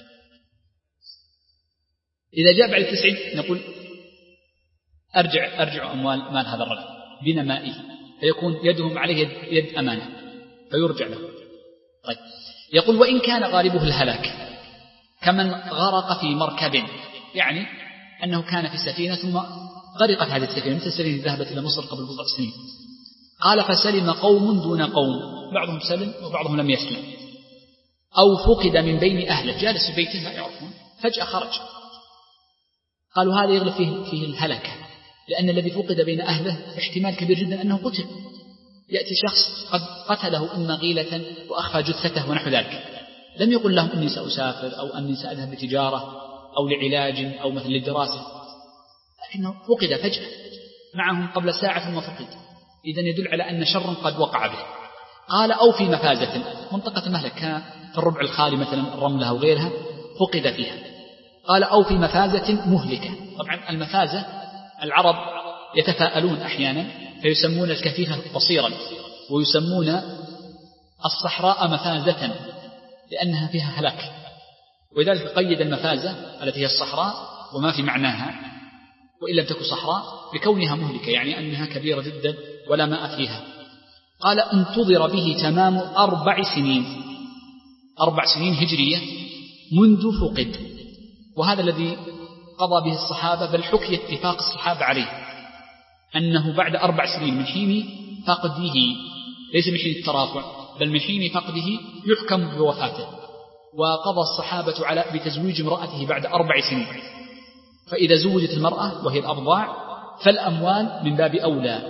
إذا جاء بعد التسعين نقول أرجع أرجع أموال مال هذا الرجل بنمائه، فيكون يدهم عليه يد, يد أمانة فيرجع له. طيب يقول وإن كان غالبه الهلاك كمن غرق في مركب، يعني أنه كان في السفينة ثم غرقت هذه السفينة، مثل السفينة ذهبت إلى مصر قبل بضع سنين. قال فسلم قوم دون قوم، بعضهم سلم وبعضهم لم يسلم، أو فقد من بين أهله، جالس في بيته لا يعرفون فجأة خرج. قالوا هذا يغلب فيه, فيه الهلكة، لأن الذي فقد بين أهله احتمال كبير جدا أنه قتل، يأتي شخص قد قتله إما غيلة وأخفى جثته ونحو ذلك، لم يقل لهم إني سأسافر أو أني سأذهب لتجارة أو لعلاج أو مثل للدراسة، لكنه فقد فجأة معهم قبل ساعة ثم فقد، إذن يدل على أن شرا قد وقع به. قال أو في مفازة، منطقة مهلك كان في الربع الخالي مثلا الرملة أو غيرها فقد فيها. قال أو في مفازة مهلكة. طبعا المفازة العرب يتفاءلون أحيانا فيسمون الكفيفة بصيرا، ويسمون الصحراء مفازة لأنها فيها هلاك، ولذلك قيد المفازة التي هي الصحراء وما في معناها وإن لم تكن صحراء بكونها مهلكة، يعني أنها كبيرة جدا ولا ماء فيها. قال انتظر به تمام أربع سنين، أربع سنين هجرية منذ فقد، وهذا الذي قضى به الصحابة، بل حكي اتفاق الصحابة عليه أنه بعد أربع سنين من حين فقده، ليس من حين الترافع بل من حين فقده يحكم بوفاته. وقضى الصحابة على بتزويج امرأته بعد أربع سنين، فإذا زوجت المرأة وهي الأبضاع فالأموال من باب أولى،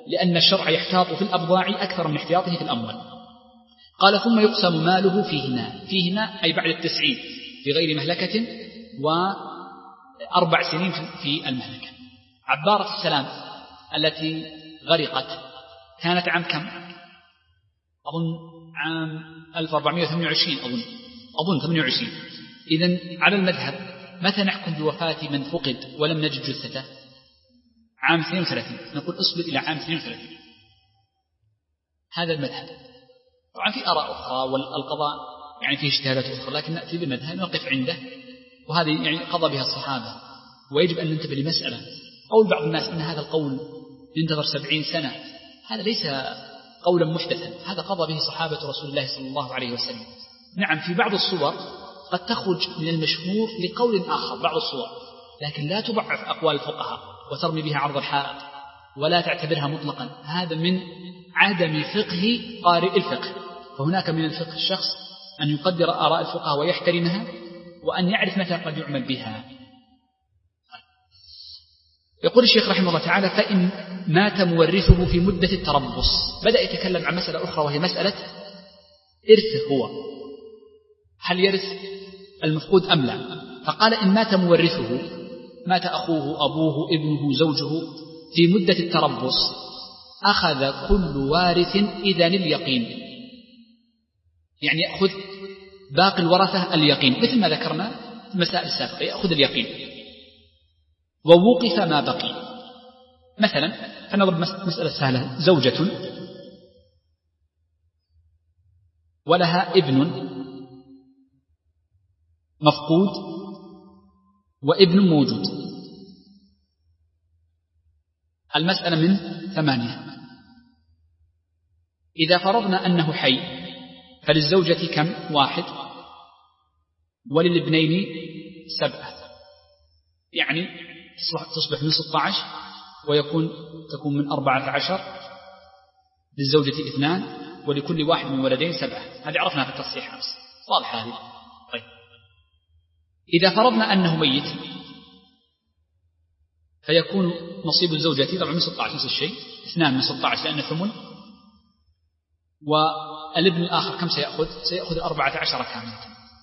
لأن الشرع يحتاط في الأبضاع أكثر من احتياطه في الأموال. قال ثم يقسم ماله فيهما، فيهما أي بعد التسعين في غير مهلكة وأربع سنين في المهلكة. عبارة السلام التي غرقت كانت عام كم؟ أظن عام ألف وأربعمائة وثمانية وعشرين أظن أظن ثمانية وعشرين. إذن على المذهب متى نحكم بوفاة من فقد ولم نجد جثته؟ عام اثنين وثلاثين، نقول اصبر إلى عام اثنين وثلاثين. هذا المذهب. طبعا في آراء أخرى والقضاء يعني فيه اجتهادات أخرى، لكن نأتي بالمذهب نقف عنده، وهذه يعني قضى بها الصحابة. ويجب أن ننتبه لمسألة، قول بعض الناس أن هذا القول ينتظر سبعين سنة، هذا ليس قولا محدثا، هذا قضى به صحابة رسول الله صلى الله عليه وسلم. نعم في بعض الصور قد تخرج من المشهور لقول آخر بعض الصور، لكن لا تضعف أقوال الفقهاء وترمي بها عرض الحائط ولا تعتبرها مطلقا، هذا من عدم فقه قارئ الفقه. فهناك من الفقه الشخص أن يقدر آراء الفقهاء ويحترمها، وأن يعرف متى قد يعمل بها. يقول الشيخ رحمه الله تعالى: فإن مات مورثه في مدة التربص. بدأ يتكلم عن مسألة أخرى وهي مسألة إرثه هو، هل يرث المفقود أم لا؟ فقال: إن مات مورثه، مات أخوه أبوه ابنه زوجه في مدة التربص، أخذ كل وارث إذن اليقين، يعني يأخذ باقي الورثة اليقين، مثل ما ذكرنا في المسائل السابقة، يأخذ اليقين. ووقف ما بقي. مثلا فنضرب مسألة سهلة: زوجة ولها ابن مفقود وابن موجود، المسألة من ثمانية. إذا فرضنا أنه حي فللزوجة كم؟ واحد، وللابنين سبعة، يعني تصبح من ستة عشر، ويكون تكون من أربعة عشر، للزوجة اثنان، ولكل واحد من ولدين سبعة. هذه عرفنا في التصحيح أمس، واضح هذه. طيب إذا فرضنا أنه ميت فيكون نصيب الزوجة طبعا من ستة عشر نفس الشيء، اثنان من ستة عشر لأنه ثمن، والابن الآخر كم سيأخذ؟ سيأخذ أربعة عشر كاملة.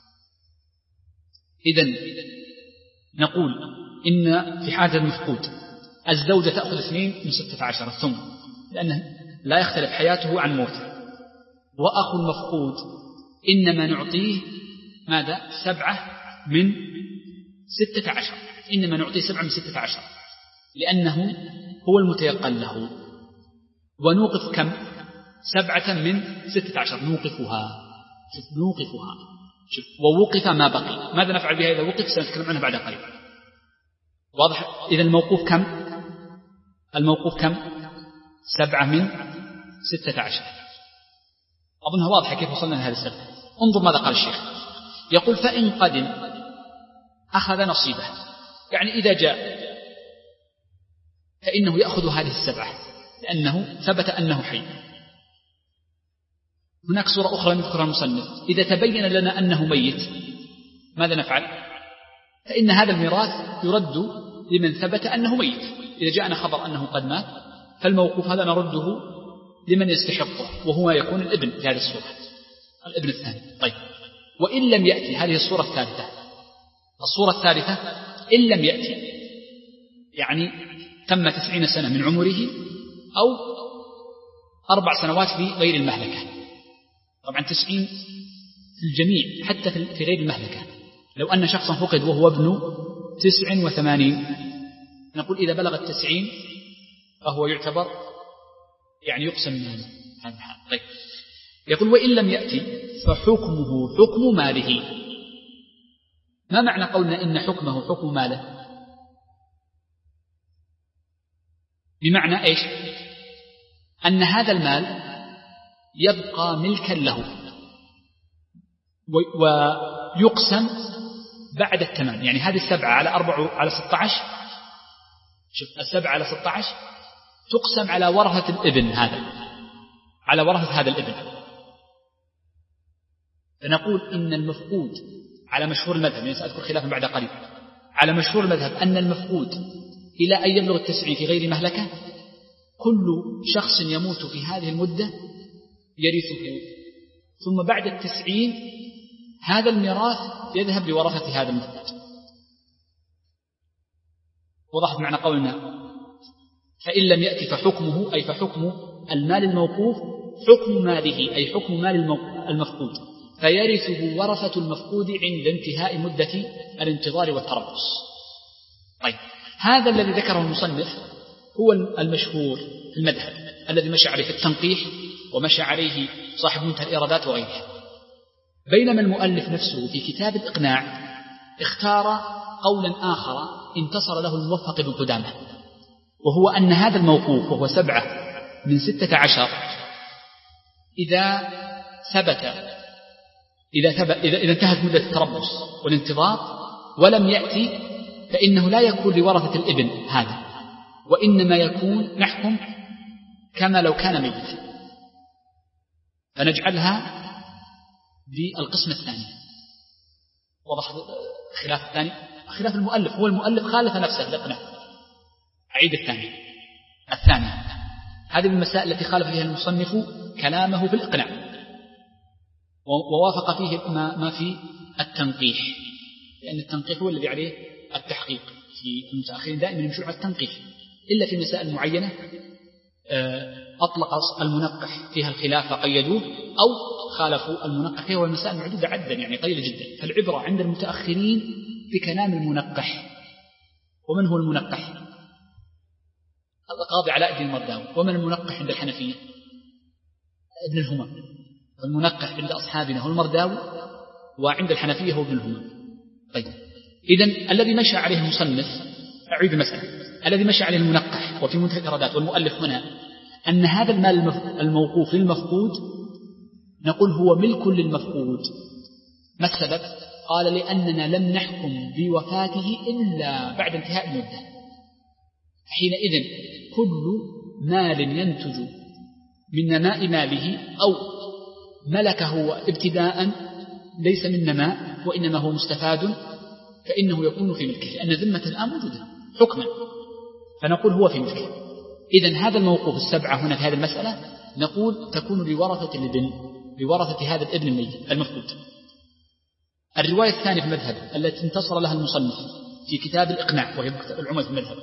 إذن نقول إن في حالة المفقود الزوجة تأخذ اثنين من ستة عشر الثمن، لأنه لا يختلف حياته عن موته. وأخو المفقود إنما نعطيه ماذا؟ سبعة من ستة عشر، إنما نعطيه سبعة من ستة عشر لأنه هو المتيقن له. ونوقف كم؟ سبعة من ستة عشر نوقفها، نوقفها. ووقف ما بقي. ماذا نفعل بها إذا وقف؟ سنتكلم عنها بعد قليل. واضح؟ إذا الموقوف كم؟ الموقوف كم؟ سبعة من ستة عشر. أظنها واضحة كيف وصلنا لهذا السبب. انظر ماذا قال الشيخ، يقول: فإن قدم أخذ نصيبه، يعني إذا جاء فإنه يأخذ هذه السبعة لأنه ثبت أنه حي. هناك صورة أخرى يذكرها المصنف: إذا تبين لنا أنه ميت ماذا نفعل؟ فإن هذا الميراث يرد لمن ثبت أنه ميت. إذا جاءنا خبر أنه قد مات فالموقوف هذا نرده لمن يستحقه، وهو يكون الابن في هذه الصورة، الابن الثاني. طيب وإن لم يأتي، هذه الصورة الثالثة. الصورة الثالثة إن لم يأتي، يعني تم تسعين سنة من عمره أو أربع سنوات في غير المهلكة. طبعا تسعين في الجميع حتى في غير المهلكة. لو أن شخصا فقد وهو ابن تسع وثمانين، نقول إذا بلغ التسعين فهو يعتبر يعني يقسم ماله. طيب يقول: وإن لم يأتي فحكمه حكم ماله. ما معنى قولنا إن حكمه حكم ماله؟ بمعنى إيش؟ أن هذا المال يبقى ملكا له ويقسم بعد التمام. يعني هذه السبعة على أربعة على ستة عشر، شوف السبعة على ستة عشر تقسم على ورثة الابن هذا، على ورثة هذا الابن. فنقول إن المفقود على مشهور المذهب، يعني سأذكر خلافا بعد قليل، على مشهور المذهب أن المفقود إلى أن يبلغ التسعين في غير مهلكة كل شخص يموت في هذه المدة يرثه، ثم بعد التسعين هذا الميراث يذهب لورثة هذا المفقود. وضحت معنى قولنا فإن لم يأتي فحكمه، أي فحكم المال الموقوف حكم ماله، أي حكم مال المفقود، فيرثه ورثة المفقود عند انتهاء مدة الانتظار والتربص. طيب، هذا الذي ذكره المصنف هو المشهور في المذهب الذي مشى عليه في التنقيح ومشى عليه صاحب منتهى الإرادات وغيره. بينما المؤلف نفسه في كتاب الإقناع اختار قولا آخر انتصر له الموفق بن قدامة، وهو أن هذا الموقوف وهو سبعة من ستة عشر إذا ثبت إذا, ثبت إذا, إذا انتهت مدة التربص والانتظار ولم يأتي فإنه لا يكون لورثة الابن هذا، وإنما يكون نحكم كما لو كان ميت، فنجعلها بالقسم الثاني. وضح خلاف الثاني خلاف المؤلف، هو المؤلف خالف نفسه الإقناع. أعيد الثاني الثاني هذه المسائل التي خالف فيها المصنف كلامه في الإقناع، ووافق فيه ما, ما في التنقيح، لأن التنقيح هو الذي عليه التحقيق. في المتأخرين دائما يمشون على التنقيح، إلا في مسائل معينة أطلق المنقح فيها الخلاف فقيدوه، أو خالفوا المنقح فيها، والمسائل معدودة عدا يعني قليلة جدا. فالعبرة عند المتأخرين بكلام المنقح. ومن هو المنقح؟ القاضي علاء الدين المرداوي. ومن المنقح عند الحنفية؟ ابن الهمام. المنقح عند أصحابنا هو المرداوي، وعند الحنفية هو ابن الهمام. طيب، إذن الذي مشى عليه المصنف، أعيد المسألة، الذي مشى عليه المنقح وفي منتهى الإرادات والمؤلف هنا أن هذا المال الموقوف للمفقود نقول هو ملك للمفقود. ما السبب؟ قال لأننا لم نحكم بوفاته إلا بعد انتهاء المدة. حينئذ كل مال ينتج من نماء ماله أو ملكه ابتداء ليس من نماء وإنما هو مستفاد، فإنه يكون في ملكه، لأن ذمة الآن موجودة حكما، فنقول هو في ملكه. إذن هذا الموقوف السبعة هنا في هذه المسألة نقول تكون لورثة الابن، لورثة هذا الابن الميت المفقود. الرواية الثانية في المذهب التي انتصر لها المصنف في كتاب الإقناع وهي العمل في المذهب،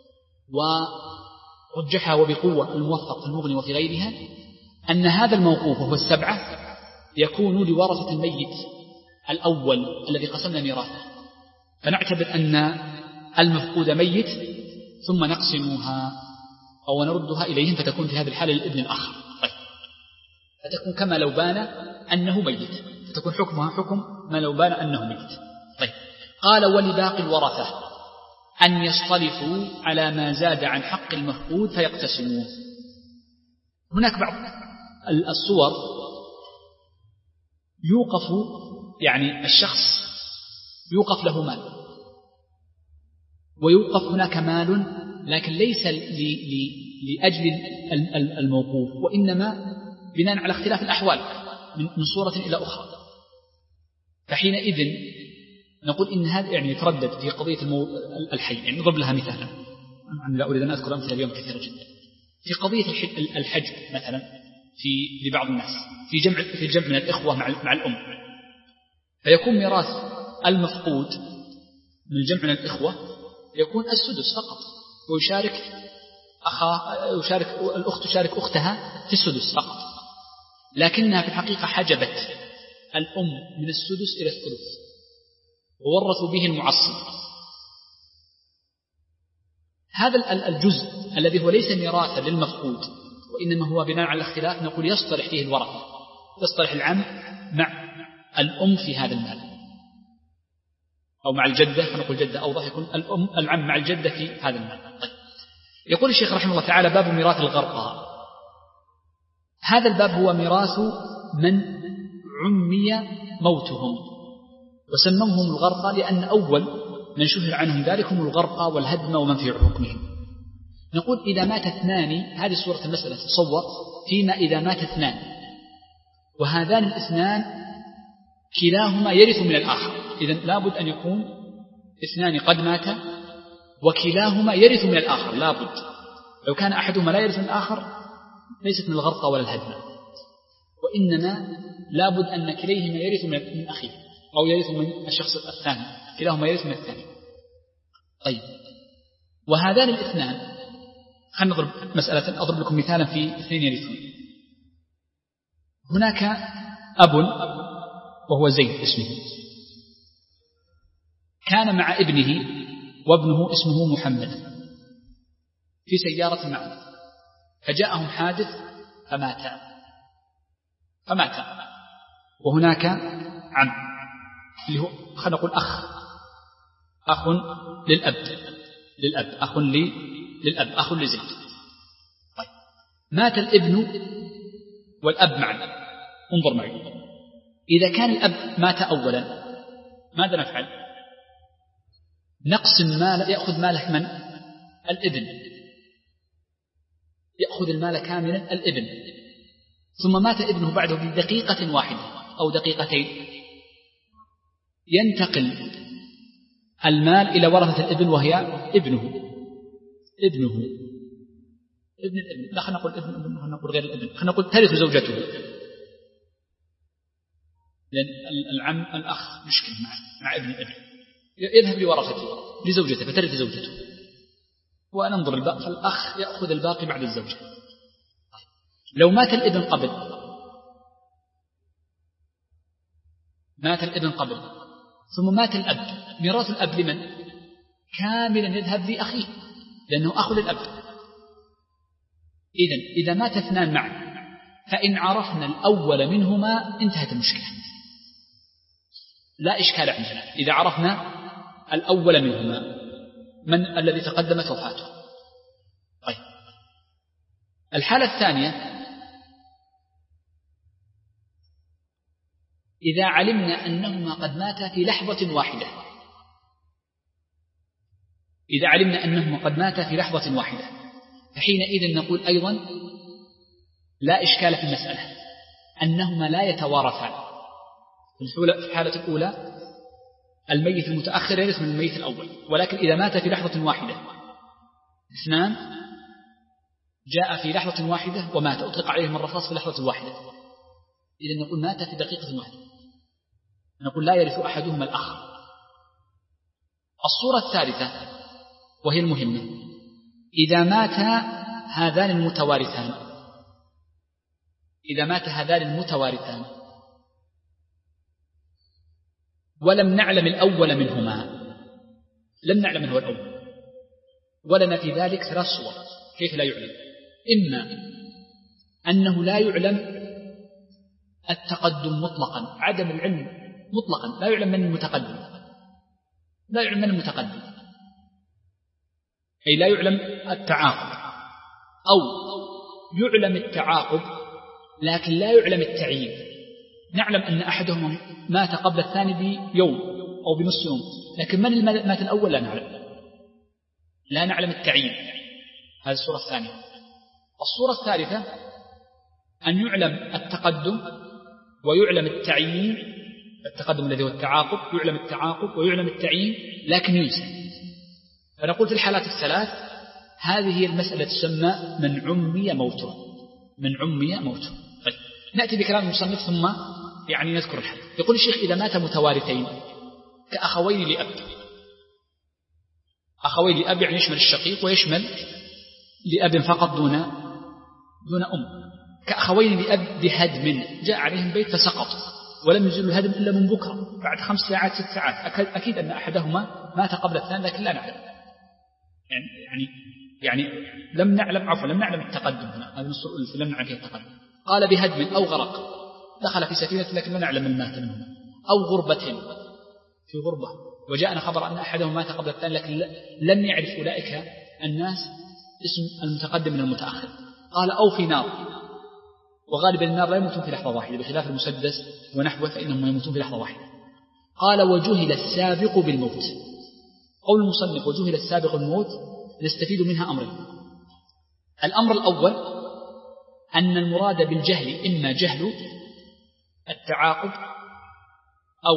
ورجحها وبقوة الموفق في المغني وفي غيرها، أن هذا الموقوف وهو السبعة يكون لورثة الميت الأول الذي قسمنا ميراثه، فنعتبر أن المفقود ميت ثم نقسمها أو نردها إليهم، فتكون في هذه الحالة للابن الآخر. طيب، فتكون كما لو بان أنه ميت، فتكون حكمها حكم ما لو بان أنه ميت. طيب، قال ولباقي الورثة أن يصطلفوا على ما زاد عن حق المفقود فيقتسموه. هناك بعض الصور يوقف يعني الشخص يوقف له مال، ويوقف هناك مال لكن ليس لأجل الموقوف، وإنما بناء على اختلاف الأحوال من صورة إلى أخرى. فحينئذ نقول إن هذا يعني يتردد في قضية الحي. يعني نضرب لها مثالا، لا أريد أن أذكر أمثلة اليوم كثيرة جدا. في قضية الحج مثلا في لبعض الناس في جمع في الجمع من الإخوة مع مع الأم، فيكون ميراث المفقود من الجمع من الإخوة يكون السدس فقط، ويشارك أخا يشارك الأخت تشارك أختها في السدس فقط، لكنها في الحقيقة حجبت الأم من السدس إلى الثلث وورثوا به المعصب. هذا الجزء الذي هو ليس ميراثا للمفقود وإنما هو بناء على الاختلاف نقول يصطلح فيه الورثة، يصطلح العم مع الأم في هذا المال، أو مع الجدة، فنقول جدة أوضح، يكون الأم العم مع الجدة في هذا المال. طيب. يقول الشيخ رحمه الله تعالى باب ميراث الغرقى. هذا الباب هو ميراث من عمي موتهم، وسموهم الغرقى لأن أول من شهر عنهم ذلك هم الغرقى والهدم ومن في حكمهم. نقول إذا مات اثنان، هذه صورة المسألة تصور فيما إذا مات اثنان وهذان الاثنان كلاهما يرث من الآخر، إذن لابد أن يكون اثنان قد ماتا وكلاهما يرث من الآخر لابد، لو كان أحدهما لا يرث الآخر ليست من الغرقة ولا الهدم، وإنما لابد أن كليهما يرث من أخيه أو يرث من الشخص الثاني، كلاهما يرث من الثاني. طيب، وهذان الاثنان، خلينا نضرب مسألة، أضرب لكم مثالا في اثنين يرثون. هناك أب وهو زيد اسمه، كان مع ابنه وابنه اسمه محمد في سيارة معه، فجاءهم حادث فماتا فماتا وهناك عم اللي هو خلينا نقول أخ أخ للأب للأب أخ لي للأب أخ لزيد. طيب، مات الابن والأب معا. انظر معي، إذا كان الأب مات أولا ماذا نفعل؟ نقسم مال، يأخذ ماله من؟ الابن، يأخذ المال كاملا الابن، ثم مات ابنه بعده بدقيقة واحدة أو دقيقتين، ينتقل المال إلى ورثة الابن وهي ابنه ابنه ابن الابن، لا خلينا نقول ابن ابن خلينا نقول غير الابن، خلينا نقول ترث زوجته، لأن العم الأخ مشكل مع مع ابن الابن، يذهب لورثته لزوجته فترث زوجته وننظر الباقي، فالأخ يأخذ الباقي بعد الزوجة. لو مات الابن قبل مات الابن قبل ثم مات الأب، ميراث الأب لمن؟ كاملا يذهب لأخيه لأنه أخو للأب. إذن إذا مات اثنان معا فإن عرفنا الأول منهما انتهت المشكلة، لا إشكال عندنا إذا عرفنا الأول منهما من الذي تقدمت وفاته. طيب، الحالة الثانية إذا علمنا أنهما قد ماتا في لحظة واحدة إذا علمنا أنهما قد ماتا في لحظة واحدة فحينئذ نقول أيضا لا إشكال في المسألة أنهما لا يتوارثان. في الحالة الأولى الميت المتأخر يرث من الميت الأول، ولكن إذا مات في لحظة واحدة اثنان جاء في لحظة واحدة ومات أطلق عليهم الرصاص في لحظة واحدة، إذا نقول مات في دقيقة واحدة، نقول لا يرث أحدهما الآخر. الصورة الثالثة وهي المهمة، إذا مات هذان المتوارثان إذا مات هذان المتوارثان ولم نعلم الأول منهما لم نعلم من هو الأول، ولنا في ذلك ثلاث صور كيف لا يعلم. إما أنه لا يعلم التقدم مطلقا، عدم العلم مطلقا، لا يعلم من المتقدم لا يعلم من المتقدم أي لا يعلم التعاقب، أو يعلم التعاقب لكن لا يعلم التعيين. نعلم أن أحدهم مات قبل الثاني بيوم أو بنصف يوم، لكن من مات الأول لا نعلم لا نعلم التعيين. هذه الصورة الثانية. الصورة الثالثة أن يعلم التقدم ويعلم التعيين، التقدم الذي هو التعاقب، يعلم التعاقب ويعلم التعيين لكن ينسى. فنقول في الحالات الثلاث هذه هي المسألة تسمى من عمي موته من عمي موته. طيب، نأتي بكلام المصنف ثم يعني نذكر الحل. يقول الشيخ إذا مات متوارثين كأخوين لأب، أخوين لأب يعني يشمل الشقيق ويشمل لأب فقط دون دون أم، كأخوين لأب بهدم جاء عليهم بيت فسقطوا ولم يزل الهدم إلا من بكرة بعد خمس ساعات ست ساعات، أكيد أن أحدهما مات قبل الثاني لكن لا نعلم يعني يعني يعني لم نعلم عفوا لم نعلم التقدم هنا، هذا النص الذي لم نعلم فيه التقدم. قال بهدم أو غرق، دخل في سفينة لكن لا نعلم من مات منهما، أو غربة في غربة وجاءنا خبر أن أحدهم مات قبل الثاني لكن لم يعرف أولئك الناس اسم المتقدم من المتأخر. قال أو في نار، وغالبا النار لا يموتون في لحظة واحدة بخلاف المسدس ونحوه فإنهم يموتون في لحظة واحدة. قال وجهل السابق بالموت. قول المصنف وجهل السابق بالموت نستفيد منها أمرين. الأمر الأول أن المراد بالجهل إما جهل التعاقب أو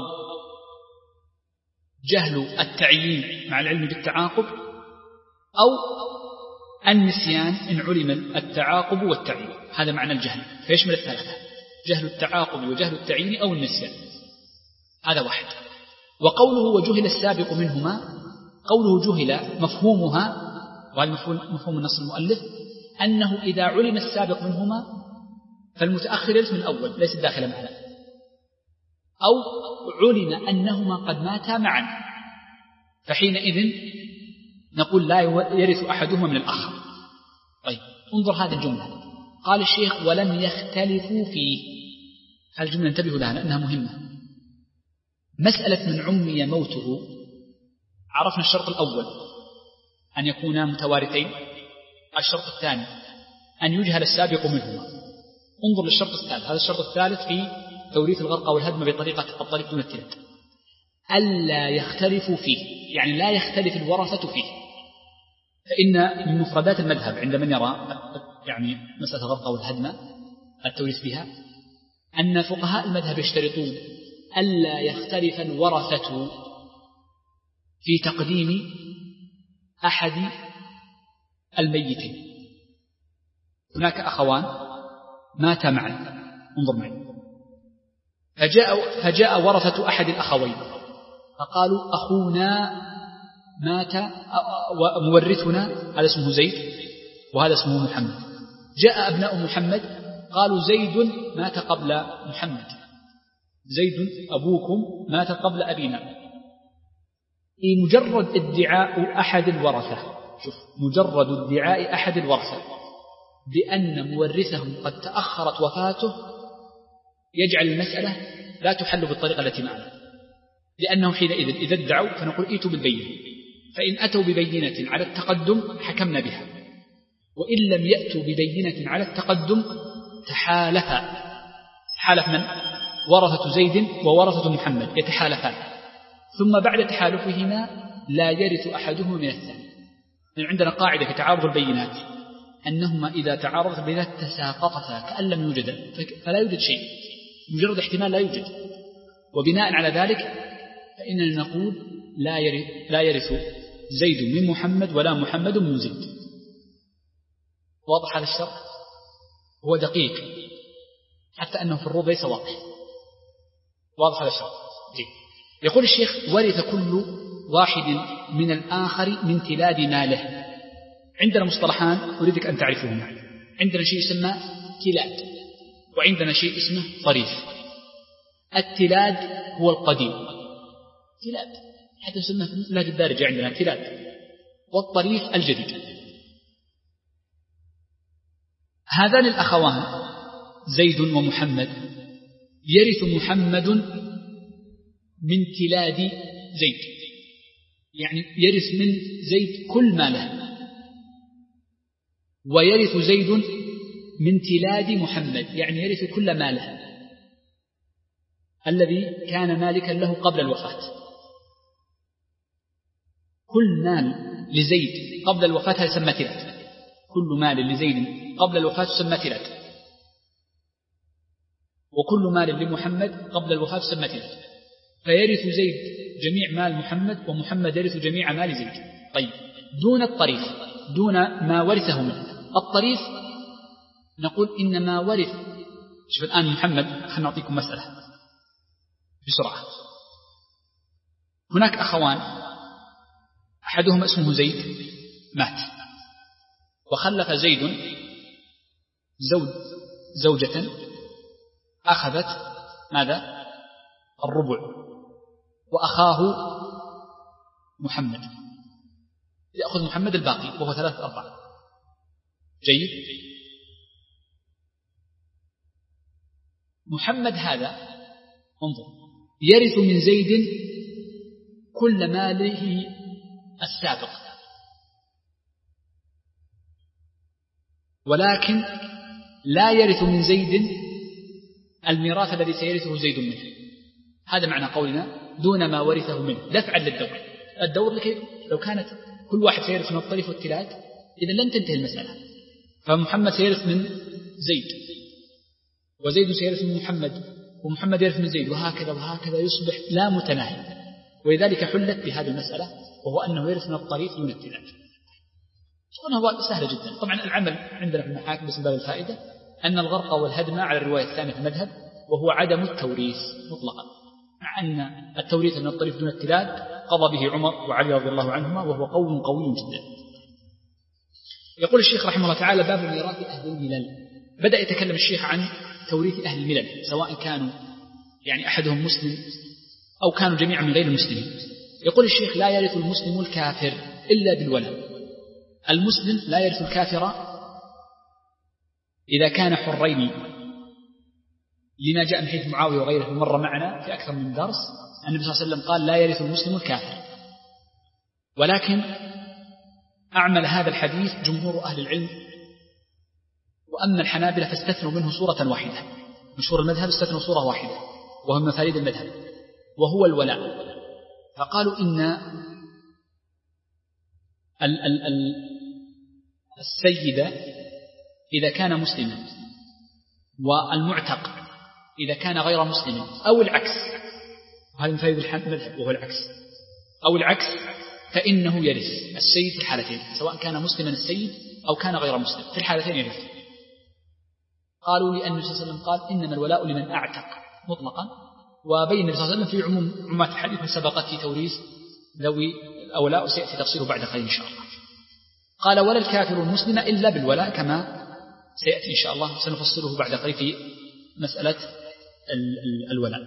جهل التعيين مع العلم بالتعاقب، أو النسيان إن علم التعاقب والتعيين، هذا معنى الجهل، فيشمل الثلاثة: جهل التعاقب وجهل التعيين أو النسيان، هذا واحد. وقوله وجهل السابق منهما، قوله جهل مفهومها، وهذا مفهوم النص المؤلف، أنه إذا علم السابق منهما فالمتأخر يرث من الأول ليس داخل معنا، أو علم أنهما قد ماتا معا، فحينئذ نقول لا يرث أحدهما من الآخر. طيب انظر هذه الجملة، قال الشيخ ولم يختلفوا فيه. هذه الجملة انتبهوا لها لأنها مهمة. مسألة من عمي موته، عرفنا الشرط الأول أن يكونا متوارثين، الشرط الثاني أن يجهل السابق منهما. انظر للشرط الثالث، هذا الشرط الثالث في توريث الغرق والهدم بطريقة الطريق دون التلت، ألا يختلفوا فيه، يعني لا يختلف الورثة فيه. فإن من مفردات المذهب عند من يرى يعني مسألة الغرق والهدم التوريث بها أن فقهاء المذهب يشترطون ألا يختلف الورثة في تقديم أحد الميتين. هناك أخوان ماتا معا، انظر معي، فجاء, فجاء ورثة أحد الأخوين فقالوا أخونا مات ومورثنا، هذا اسمه زيد وهذا اسمه محمد. جاء أبناء محمد قالوا زيد مات قبل محمد، زيد أبوكم مات قبل أبينا. مجرد ادعاء أحد الورثة، شوف، مجرد ادعاء أحد الورثة بأن مورثهم قد تأخرت وفاته يجعل المسألة لا تحل بالطريقة التي معنا، لأنه حينئذ إذا ادعوا فنقول ائتوا بالبينة، فإن أتوا ببينة على التقدم حكمنا بها، وإن لم يأتوا ببينة على التقدم تحالفا. تحالف من؟ ورثة زيد وورثة محمد يتحالفان، ثم بعد تحالفهما لا يرث أحدهما من الثاني. يعني عندنا قاعدة في تعارض البينات أنهما إذا تعارضت البينات تساقطتا كأن لم يوجد، فلا يوجد شيء، مجرد احتمال لا يوجد، وبناء على ذلك فإننا نقول لا يرث, لا يرث زيد من محمد ولا محمد من زيد. واضح هذا الشرط؟ هو دقيق حتى أنه في الروض ليس واضح. واضح هذا الشرط؟ جيد. يقول الشيخ ورث كل واحد من الآخر من تلاد ماله. عندنا مصطلحان أريدك أن تعرفهما، عندنا شيء يسمى تلاد وعندنا شيء اسمه طريف. التلاد هو القديم، تلاد حتى يسمى في اللهجة الدارجة عندنا تلاد، والطريف الجديد. هذان الأخوان زيد ومحمد يرث محمد من تلاد زيد، يعني يرث من زيد كل ماله، ويرث زيد من تلاد محمد، يعني يرث كل ماله الذي كان مالكا له قبل الوفاة. كل مال لزيد قبل الوفاة هذا يسمى تلاد، كل مال لزيد قبل الوفاة يسمى تلاد، وكل مال لمحمد قبل الوفاة يسمى تلاد. فيرث زيد جميع مال محمد ومحمد يرث جميع مال زيد. طيب دون الطريف، دون ما ورثه منه. الطريف نقول إنما ورث، شوف الآن محمد، خلنا نعطيكم مسألة بسرعة. هناك أخوان أحدهم اسمه زيد مات، وخلف زيد زوج زوجة أخذت ماذا؟ الربع، وأخاه محمد يأخذ محمد الباقي وهو ثلاثة أربعة. جيد. محمد هذا انظر يرث من زيد كل ماله السابق، ولكن لا يرث من زيد الميراث الذي سيرثه زيد منه. هذا معنى قولنا دون ما ورثه منه، دفعا للدور. الدور لكي لو كانت كل واحد سيرث من الطريف والتلاد إذا لن تنتهي المسألة. فمحمد سيرث من زيد، وزيد سيرث من محمد، ومحمد يرث من زيد، وهكذا وهكذا يصبح لا متناهي. ولذلك حلت بهذه المسألة، وهو أنه يرث من الطريف دون التلاد. هو سهل جدا. طبعا العمل عندنا في المحاكم بس من باب الفائدة أن الغرق والهدم على الرواية الثانية في المذهب، وهو عدم التوريث مطلقا، مع أن التوريث من الطريق دون التلاد قضى به عمر وعلي رضي الله عنهما، وهو قول قوي جدا. يقول الشيخ رحمه الله تعالى: باب ميراث أهل الملل. بدأ يتكلم الشيخ عن توريث أهل الملل، سواء كانوا يعني أحدهم مسلم أو كانوا جميعا من غير المسلمين. يقول الشيخ: لا يرث المسلم الكافر إلا بالولاء. المسلم لا يرث الكافر إذا كان حرين، لما جاء من حديث معاوية وغيره مر معنا في أكثر من درس. النبي صلى الله عليه وسلم قال: لا يرث المسلم الكافر. ولكن أعمل هذا الحديث جمهور أهل العلم، وأما الحنابلة فاستثنوا منه صورة واحدة. مشهور المذهب استثنوا صورة واحدة وهم مفاريد المذهب، وهو الولاء. فقالوا إن ال ال ال السيد إذا كان مسلما والمعتق إذا كان غير مسلم، أو العكس، وهذا من فائدة المذهب وهو العكس، أو العكس، فإنه يرث السيد في الحالتين، سواء كان مسلما السيد أو كان غير مسلم، في الحالتين يرث. قالوا لأن النبي صلى الله عليه وسلم قال: إنما الولاء لمن أعتق مطلقا، وبين النبي صلى الله عليه وسلم في عموم عمومات الحديث من سبقت في توريث ذوي الأولاء، وسيأتي تفصيله بعد قليل إن شاء الله. قال: ولا الكافر المسلم إلا بالولاء، كما سيأتي إن شاء الله سنفصله بعد قليل في مسألة الولاء.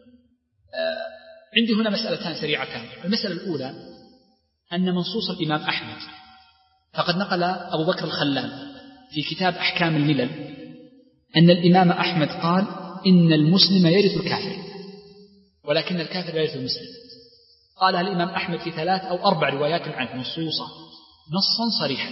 عندي هنا مسألتان سريعتان. المسألة الأولى أن منصوص الإمام أحمد، فقد نقل أبو بكر الخلال في كتاب أحكام الملل أن الإمام أحمد قال: إن المسلم يرث الكافر، ولكن الكافر لا يرث المسلم. قالها الإمام أحمد في ثلاث أو أربع روايات عنه منصوصة نصا صريحا.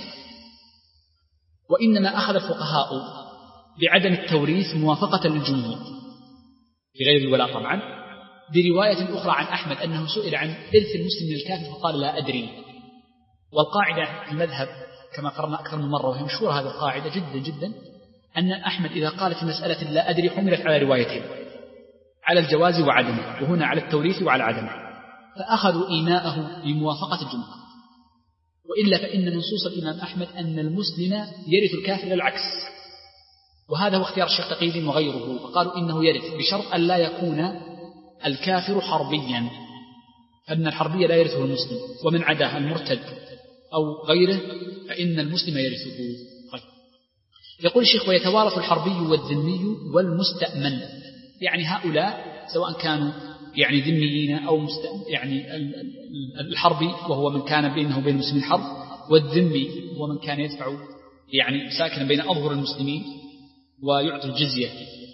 وإنما أخذ الفقهاء بعدم التوريث موافقة للجمهور في غير الولاء طبعا، برواية أخرى عن أحمد أنه سئل عن إرث المسلم للكافر فقال: لا أدري. والقاعدة في المذهب كما قررنا أكثر من مرة، وهي مشهورة هذه القاعدة جدا جدا، أن أحمد إذا قال في مسألة لا أدري حملت على روايتين، على الجواز وعدمه، وهنا على التوريث وعلى عدمه، فأخذوا إيماءه بموافقة الجمهور. وإلا فإن منصوص الإمام أحمد أن المسلم يرث الكافر العكس، وهذا هو اختيار الشيخ تقي وغيره، فقالوا إنه يرث بشرط أن لا يكون الكافر حربيا، فإن الحربية لا يرثه المسلم، ومن عداه المرتد أو غيره فإن المسلم يرثه. طيب. يقول الشيخ: ويتوارث الحربي والذمي والمستأمن، يعني هؤلاء سواء كانوا يعني ذميين أو مستأمن، يعني الحربي وهو من كان بينه وبين المسلمين حرب، والذمي هو من كان يدفع يعني ساكنا بين أظهر المسلمين ويعطي الجزية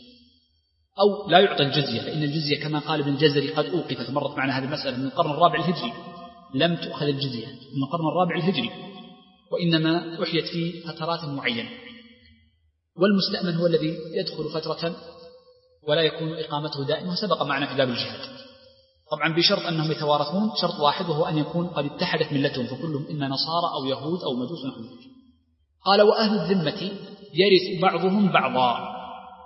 أو لا يعطي الجزية، فإن الجزية كما قال ابن الجزري قد أوقفت، مرت معنا هذه المسألة، من القرن الرابع الهجري لم تؤخذ الجزية، من القرن الرابع الهجري، وإنما أحيت في فترات معينة. والمستأمن هو الذي يدخل فترة ولا يكون إقامته دائمة، وسبق معنا في باب الجهاد، طبعا بشرط أنهم يتوارثون، شرط واحد وهو أن يكون قد اتحدت ملتهم، فكلهم إما نصارى أو يهود أو مجوس نحو ذلك. قال: وأهل الذمة يرث بعضهم بعضا،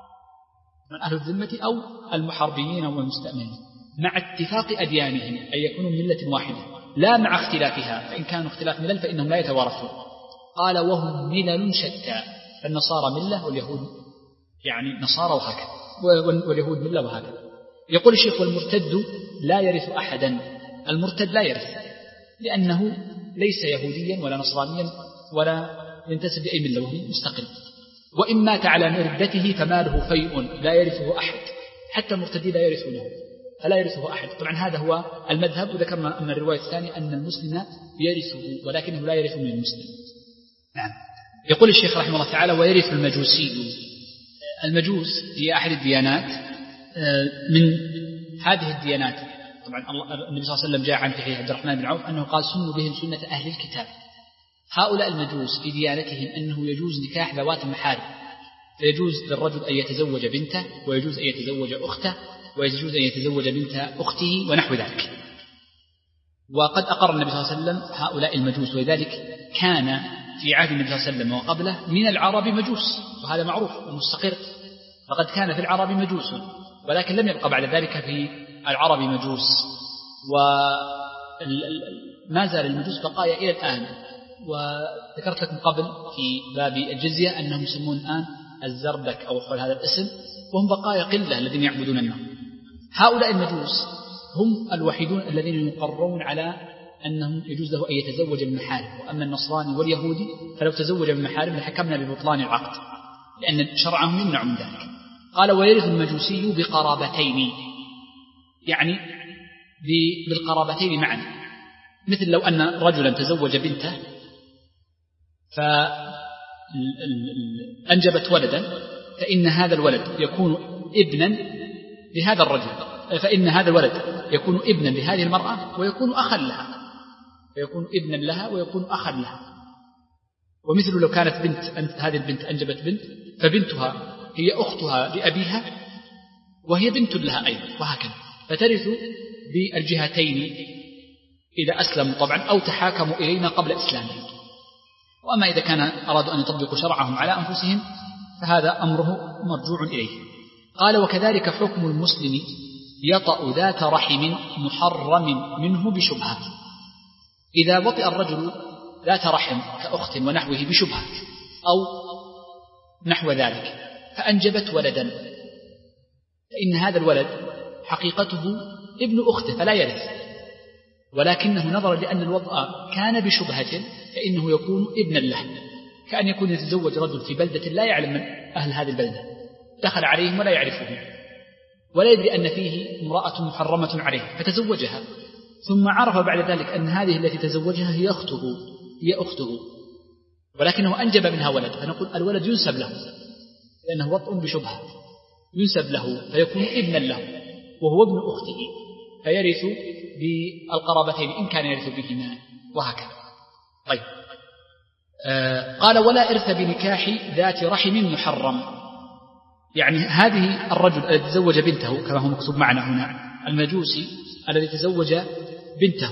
من أهل الذمة أو المحاربين والمستأمنين، مع اتفاق أديانهم، أي يكونوا ملة واحدة لا مع اختلافها، فإن كانوا اختلاف ملل فإنهم لا يتوارثون. قال: وهم ملل شتى، فالنصارى ملة واليهود يعني نصارى وهكذا، واليهود ملة وهكذا. يقول الشيخ: والمرتد لا يرث أحدا، المرتد لا يرث لأنه ليس يهوديا ولا نصرانيا ولا ينتسب لأي ملة، وهو مستقل، وإن مات على مردته فماله فيء لا يرثه أحد، حتى المرتدين لا يرثونه، فلا يرثه أحد. طبعا هذا هو المذهب، وذكرنا أن الرواية الثانية أن المسلم يرثه ولكنه لا يرث من المسلم. نعم. يقول الشيخ رحمه الله تعالى: ويرث المجوسي. المجوس هي أحد الديانات من هذه الديانات، طبعا النبي صلى الله عليه وسلم جاء عن في عبد الرحمن بن عوف أنه قال: سنوا بهم سنة أهل الكتاب. هؤلاء المجوس في ديانتهم أنه يجوز نكاح ذوات المحارم، فيجوز للرجل أن يتزوج بنته، ويجوز أن يتزوج أخته، ويجوز أن يتزوج بنت أخته ونحو ذلك. وقد أقر النبي صلى الله عليه وسلم هؤلاء المجوس، ولذلك كان في عهد النبي صلى الله عليه وسلم وقبله من العرب مجوس، وهذا معروف ومستقر، فقد كان في العرب مجوس، ولكن لم يبقى بعد ذلك في العرب مجوس، وما زال المجوس بقايا إلى الآن، وذكرت لكم قبل في باب الجزية أنهم يسمون الآن الزردك أو حول هذا الاسم، وهم بقايا قلة الذين يعبدون النار. هؤلاء المجوس هم الوحيدون الذين يقررون على أنهم يجوز له أن يتزوج بالمحارم، وأما النصراني واليهودي فلو تزوج بالمحارم لحكمنا ببطلان العقد، لأن شرعهم يمنع من ذلك. قال ويرث المجوسي بقرابتين، يعني بالقرابتين معا، مثل لو أن رجلا تزوج بنته فأنجبت ولدا، فإن هذا الولد يكون ابنا لهذا الرجل، فإن هذا الولد يكون ابنا لهذه المرأة ويكون أخا لها، فيكون ابنا لها ويكون أخا لها. ومثل لو كانت بنت هذه البنت أنجبت بنت فبنتها هي أختها لأبيها وهي بنت لها أيضا، وهكذا، فترث بالجهتين إذا أسلموا طبعا أو تحاكموا إلينا قبل إسلامهم. وأما إذا كان أرادوا أن يطبقوا شرعهم على أنفسهم فهذا أمره مرجوع إليه. قال وكذلك حكم المسلم يطأ ذات رحم محرم منه بشبهة. إذا وطئ الرجل ذات رحم كأخت ونحوه بشبهة أو نحو ذلك فأنجبت ولدا، فإن هذا الولد حقيقته ابن أخته فلا يرث، ولكنه نظر لأن الوضع كان بشبهة فإنه يكون ابنا له، كأن يكون يتزوج رجل في بلدة لا يعلم من أهل هذه البلدة، دخل عليهم ولا يعرفهم ولا يدري أن فيه امرأة محرمة عليه فتزوجها، ثم عرف بعد ذلك أن هذه التي تزوجها هي أخته هي أخته ولكنه أنجب منها ولد، فنقول الولد ينسب له لأنه وطء بشبهة، ينسب له فيكون ابنا له وهو ابن أخته، فيرث بالقرابتين إن كان يرث بهما، وهكذا. طيب آه قال ولا إرث بنكاح ذات رحم محرم، يعني هذه الرجل الذي تزوج بنته كما هو مكتوب معنا هنا، المجوسي الذي تزوج بنته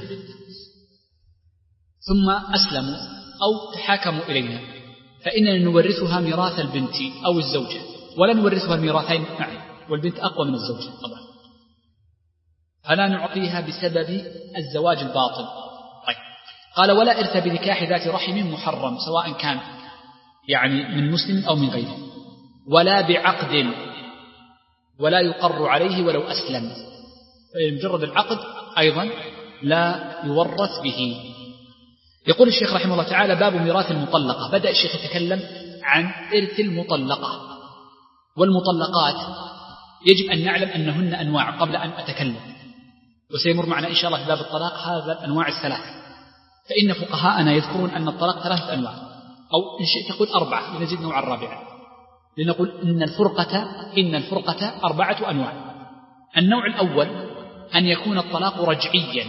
ثم أسلموا أو تحاكموا إلينا، فإننا نورثها ميراث البنت أو الزوجة، ولا نورثها الميراثين معا، والبنت أقوى من الزوجة طبعا، فلا نعطيها بسبب الزواج الباطل. طيب قال ولا إرث بنكاح ذات رحم محرم، سواء كان يعني من مسلم أو من غيره، ولا بعقد ولا يقر عليه ولو أسلم، مجرد العقد أيضا لا يورث به. يقول الشيخ رحمه الله تعالى باب ميراث المطلقة. بدأ الشيخ يتكلم عن إرث المطلقة، والمطلقات يجب أن نعلم أنهن أنواع قبل أن أتكلم، وسيمر معنا إن شاء الله في باب الطلاق هذا الأنواع الثلاث، فإن فقهاءنا يذكرون أن الطلاق ثلاثة أنواع، أو إن شئت تقول أربعة لنزيد نوع الرابعة، لنقول إن الفرقة إن الفرقة أربعة أنواع. النوع الأول أن يكون الطلاق رجعيا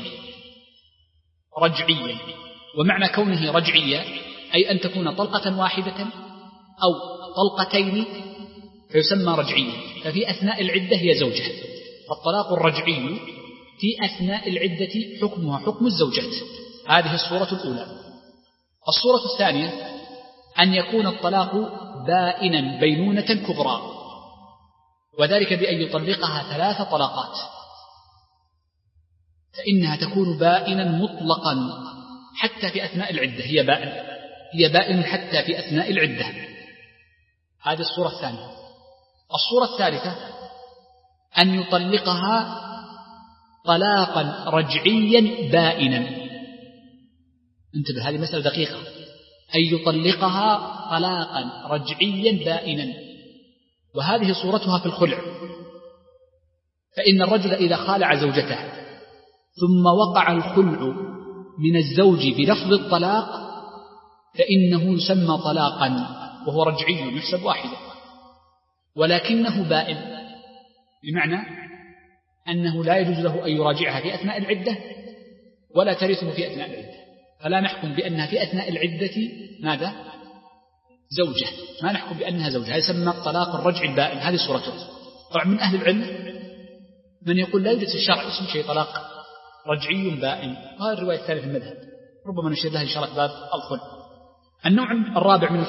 رجعيا ومعنى كونه رجعيا أي أن تكون طلقة واحدة أو طلقتين فيسمى رجعيا، ففي أثناء العدة هي زوجة. الطلاق الرجعي في أثناء العدة حكمها حكم الزوجات، هذه الصورة الأولى. الصورة الثانية أن يكون الطلاق بائنا بينونة كبرى، وذلك بأن يطلقها ثلاث طلقات، فإنها تكون بائنا مطلقا حتى في أثناء العدة، هي بائن هي بائن حتى في أثناء العدة. هذه الصورة الثانية. الصورة الثالثة أن يطلقها طلاقا رجعيا بائنا، انتبه هذه مسألة دقيقة، أن يطلقها طلاقا رجعيا بائنا، وهذه صورتها في الخلع، فإن الرجل إذا خالع زوجته ثم وقع الخلع من الزوج بلفظ الطلاق فإنه يسمى طلاقا وهو رجعي يحسب واحدا، ولكنه بائن، بمعنى أنه لا يجوز له أن يراجعها في أثناء العدة ولا ترثه في أثناء العدة، فلا نحكم بأنها في أثناء العدة ماذا؟ زوجة، ما نحكم بأنها زوجة، هذا يسمى الطلاق الرجع البائن، هذه صورته. طبعا من أهل العلم من يقول لا يوجد في الشرع اسم شيء طلاق رجعي بائن، وهذه الرواية الثالثة في المذهب، ربما نشير لها إن شاء الله باب الخلع. النوع الرابع من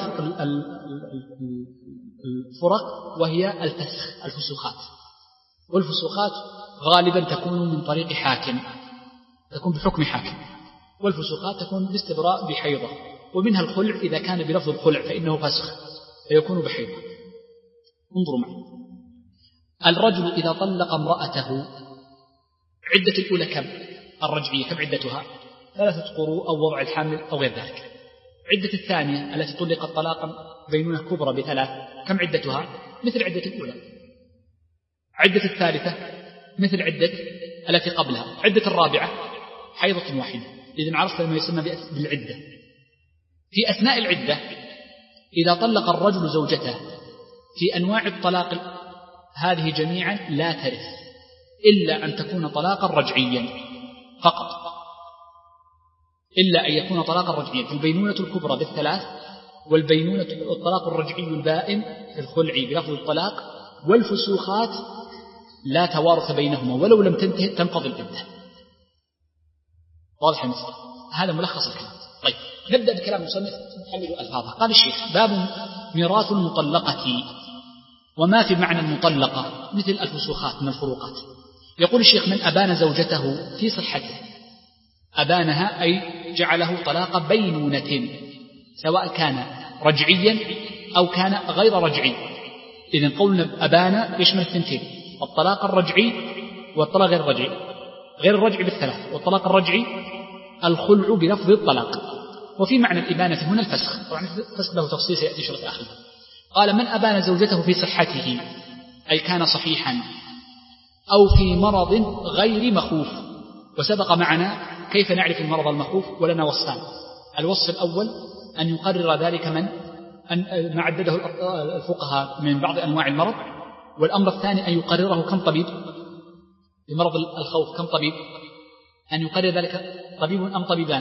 الفرق وهي الفسخ، الفسوخات، والفسوخات غالبا تكون من طريق حاكم، تكون بحكم حاكم، والفسوخات تكون باستبراء بحيضة ومنها الخلع إذا كان بلفظ الخلع فإنه فسخ فيكون بحيضة. انظروا معي، الرجل إذا طلق امرأته عدة الأولى كم؟ الرجعية كم عدتها؟ ثلاثة قروء أو وضع الحامل أو غير ذلك. عدة الثانية التي طلقت طلاقا بينونة كبرى بثلاث كم عدتها؟ مثل عدة الأولى. عدة الثالثة مثل عدة التي قبلها. عدة الرابعة حيضة واحدة. إذن عرفت ما يسمى بالعدة. في أثناء العدة إذا طلق الرجل زوجته في أنواع الطلاق هذه جميعا لا ترث إلا أن تكون طلاقا رجعيا فقط، إلا أن يكون طلاقا رجعيا. البينونة الكبرى بالثلاث، والبينونة الطلاق الرجعي البائن في الخلع بلفظ الطلاق، والفسوخات لا توارث بينهما ولو لم تنتهي تنقضي العدة. واضح المسألة؟ هذا ملخص الكلام. طيب نبدأ بكلام المصنف نحلل ألفاظه. قال الشيخ: باب ميراث المطلقة وما في معنى المطلقة مثل الفسوخات من الفروقات. يقول الشيخ: من أبان زوجته في صحته، أبانها أي جعله طلاق بينونة، سواء كان رجعيا أو كان غير رجعي. إذن قولنا أبان يشمل الثنتين: الطلاق الرجعي والطلاق غير الرجعي. غير الرجعي بالثلاث، والطلاق الرجعي الخلع بلفظ الطلاق. وفي معنى الإبانة هنا الفسخ، طبعا الفسخ له تفصيل سيأتي شرط آخر. قال: من أبان زوجته في صحته أي كان صحيحا أو في مرض غير مخوف. وسبق معنا كيف نعرف المرض المخوف، ولنا وصفان: الوصف الأول أن يقرر ذلك من أن ما عدده الفقهاء من بعض أنواع المرض، والأمر الثاني أن يقرره كم طبيب بمرض الخوف، كم طبيب أن يقرر ذلك طبيب أم طبيبان؟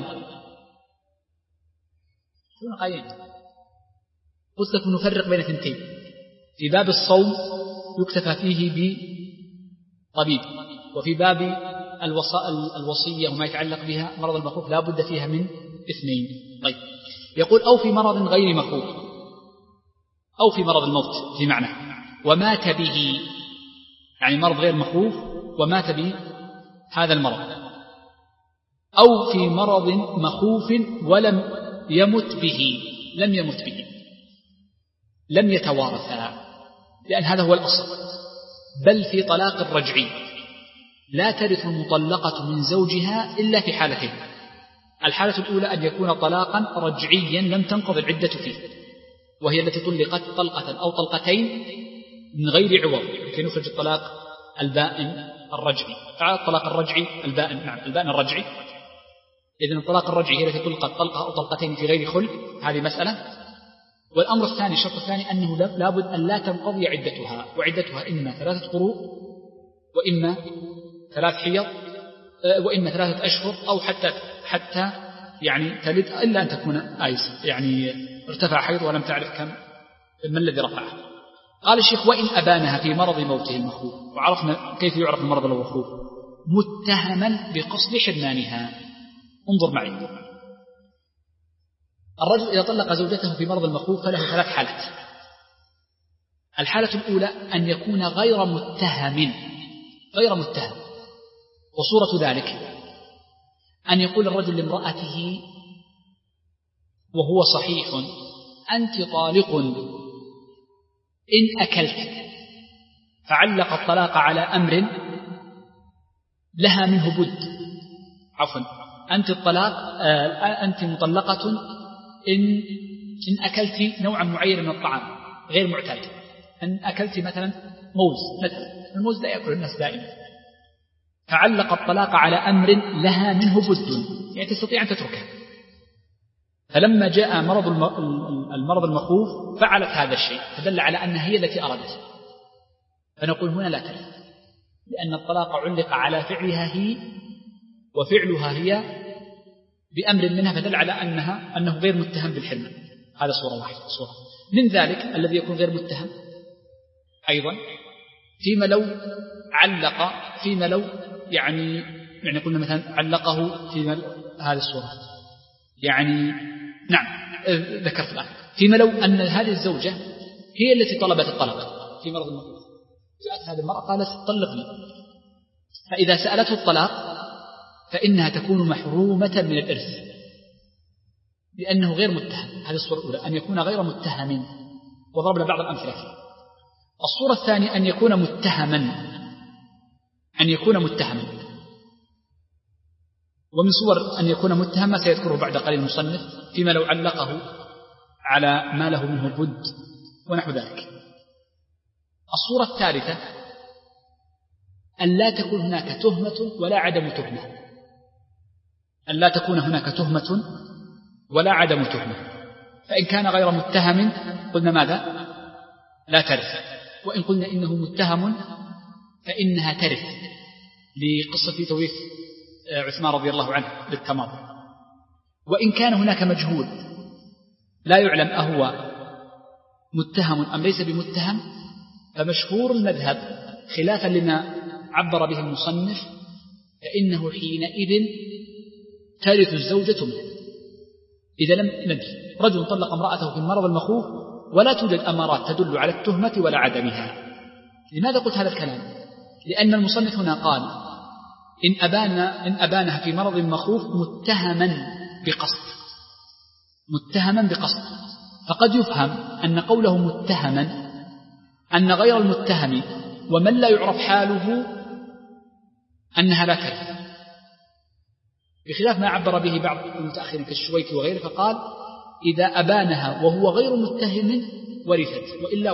شو قايل؟ قلت لكم نفرق بين ثنتين. في باب الصوم يكتفى فيه بطبيب، وفي باب الوصية وما يتعلق بها مرض المخوف لا بد فيها من اثنين. طيب يقول: أو في مرض غير مخوف، أو في مرض الموت في معنى، ومات به، يعني مرض غير مخوف ومات به هذا المرض، أو في مرض مخوف ولم يمت به، لم يمت به، لم يتوارثا، لأن هذا هو الأصل. بل في طلاق الرجعي لا ترث المطلقة من زوجها إلا في حالتين: الحالة الأولى أن يكون طلاقا رجعيا لم تنقض العدة فيه، وهي التي طلقت طلقة أو طلقتين من غير عوض لكي نخرج الطلاق البائن الرجعي. تعالى الطلاق الرجعي البائن، نعم البائن الرجعي. إذن الطلاق الرجعي هي التي طلقت طلقة أو طلقتين في غير خلع، هذه مسألة. والأمر الثاني، الشرط الثاني، أنه لابد أن لا تنقضي عدتها، وعدتها إما ثلاثة قروء وإما ثلاث حيض وإما ثلاثة أشهر، أو حتى حتى يعني تلد، إلا أن تكون آيس يعني ارتفع حيض ولم تعرف كم ما الذي رفعه. قال الشيخ: وإن أبانها في مرض موته المخوف. وعرفنا كيف يعرف المرض المخوف: متهما بقصد حرمانها. انظر معي، الرجل إذا طلق زوجته في مرض المخوف فله ثلاث حالات. الحالة الأولى أن يكون غير متهم، غير متهم، وصورة ذلك أن يقول الرجل لامرأته وهو صحيح: أنت طالق إن أكلت، فعلق الطلاق على أمر لها منه بد. عفوا، أنت الطلاق آه أنت مطلقة إن إن أكلت نوعا معين من الطعام غير معتاد. أن أكلت مثلا موز، مثلا الموز لا يأكل الناس دائما، فعلق الطلاق على أمر لها منه بد، يعني تستطيع أن تتركه. فلما جاء مرض المرض المخوف فعلت هذا الشيء، فدل على أنها هي التي أردت، فنقول هنا لا ترث، لأن الطلاق علق على فعلها هي، وفعلها هي بأمر منها، فدل على أنها أنه غير متهم بالحرمان. هذا صورة واحدة. صورة من ذلك الذي يكون غير متهم أيضا فيما لو علق، فيما لو يعني يعني قلنا مثلا علقه في هذه الصورة، يعني نعم ذكرت الآن، فيما لو أن هذه الزوجة هي التي طلبت الطلاق في مرض المخوف، جاءت هذه المرأة قالت طلقني، فإذا سألته الطلاق فإنها تكون محرومة من الإرث، لأنه غير متهم. هذه الصورة الأولى، أن يكون غير متهم، وضربنا بعض الأمثلة فيه. الصورة الثانية أن يكون متهما، أن يكون متهما ومن صور أن يكون متهما سيذكره بعد قليل المصنف فيما لو علقه على ما له منه بد ونحو ذلك. الصورة الثالثة أن لا تكون هناك تهمة ولا عدم تهمة، أن لا تكون هناك تهمة ولا عدم تهمة. فإن كان غير متهم قلنا ماذا؟ لا ترث. وإن قلنا إنه متهم فإنها ترث، لقصة توريث عثمان رضي الله عنه للتماضي. وإن كان هناك مجهول لا يعلم أهو متهم أم ليس بمتهم، فمشهور المذهب خلافا لما عبر به المصنف فإنه حينئذ ترث الزوجة منه. إذا لم ندري رجل طلق امرأته في المرض المخوف ولا توجد أمارات تدل على التهمة ولا عدمها. لماذا قلت هذا الكلام؟ لأن المصنف هنا قال إن أبان إن أبانها في مرض مخوف متهما بقصد، متهما بقصد، فقد يفهم أن قوله متهما أن غير المتهم ومن لا يعرف حاله أنها لا ترث، بخلاف ما عبر به بعض المتأخرين كالشويكي وغيره، فقال إذا أبانها وهو غير متهم ورثت، وإلا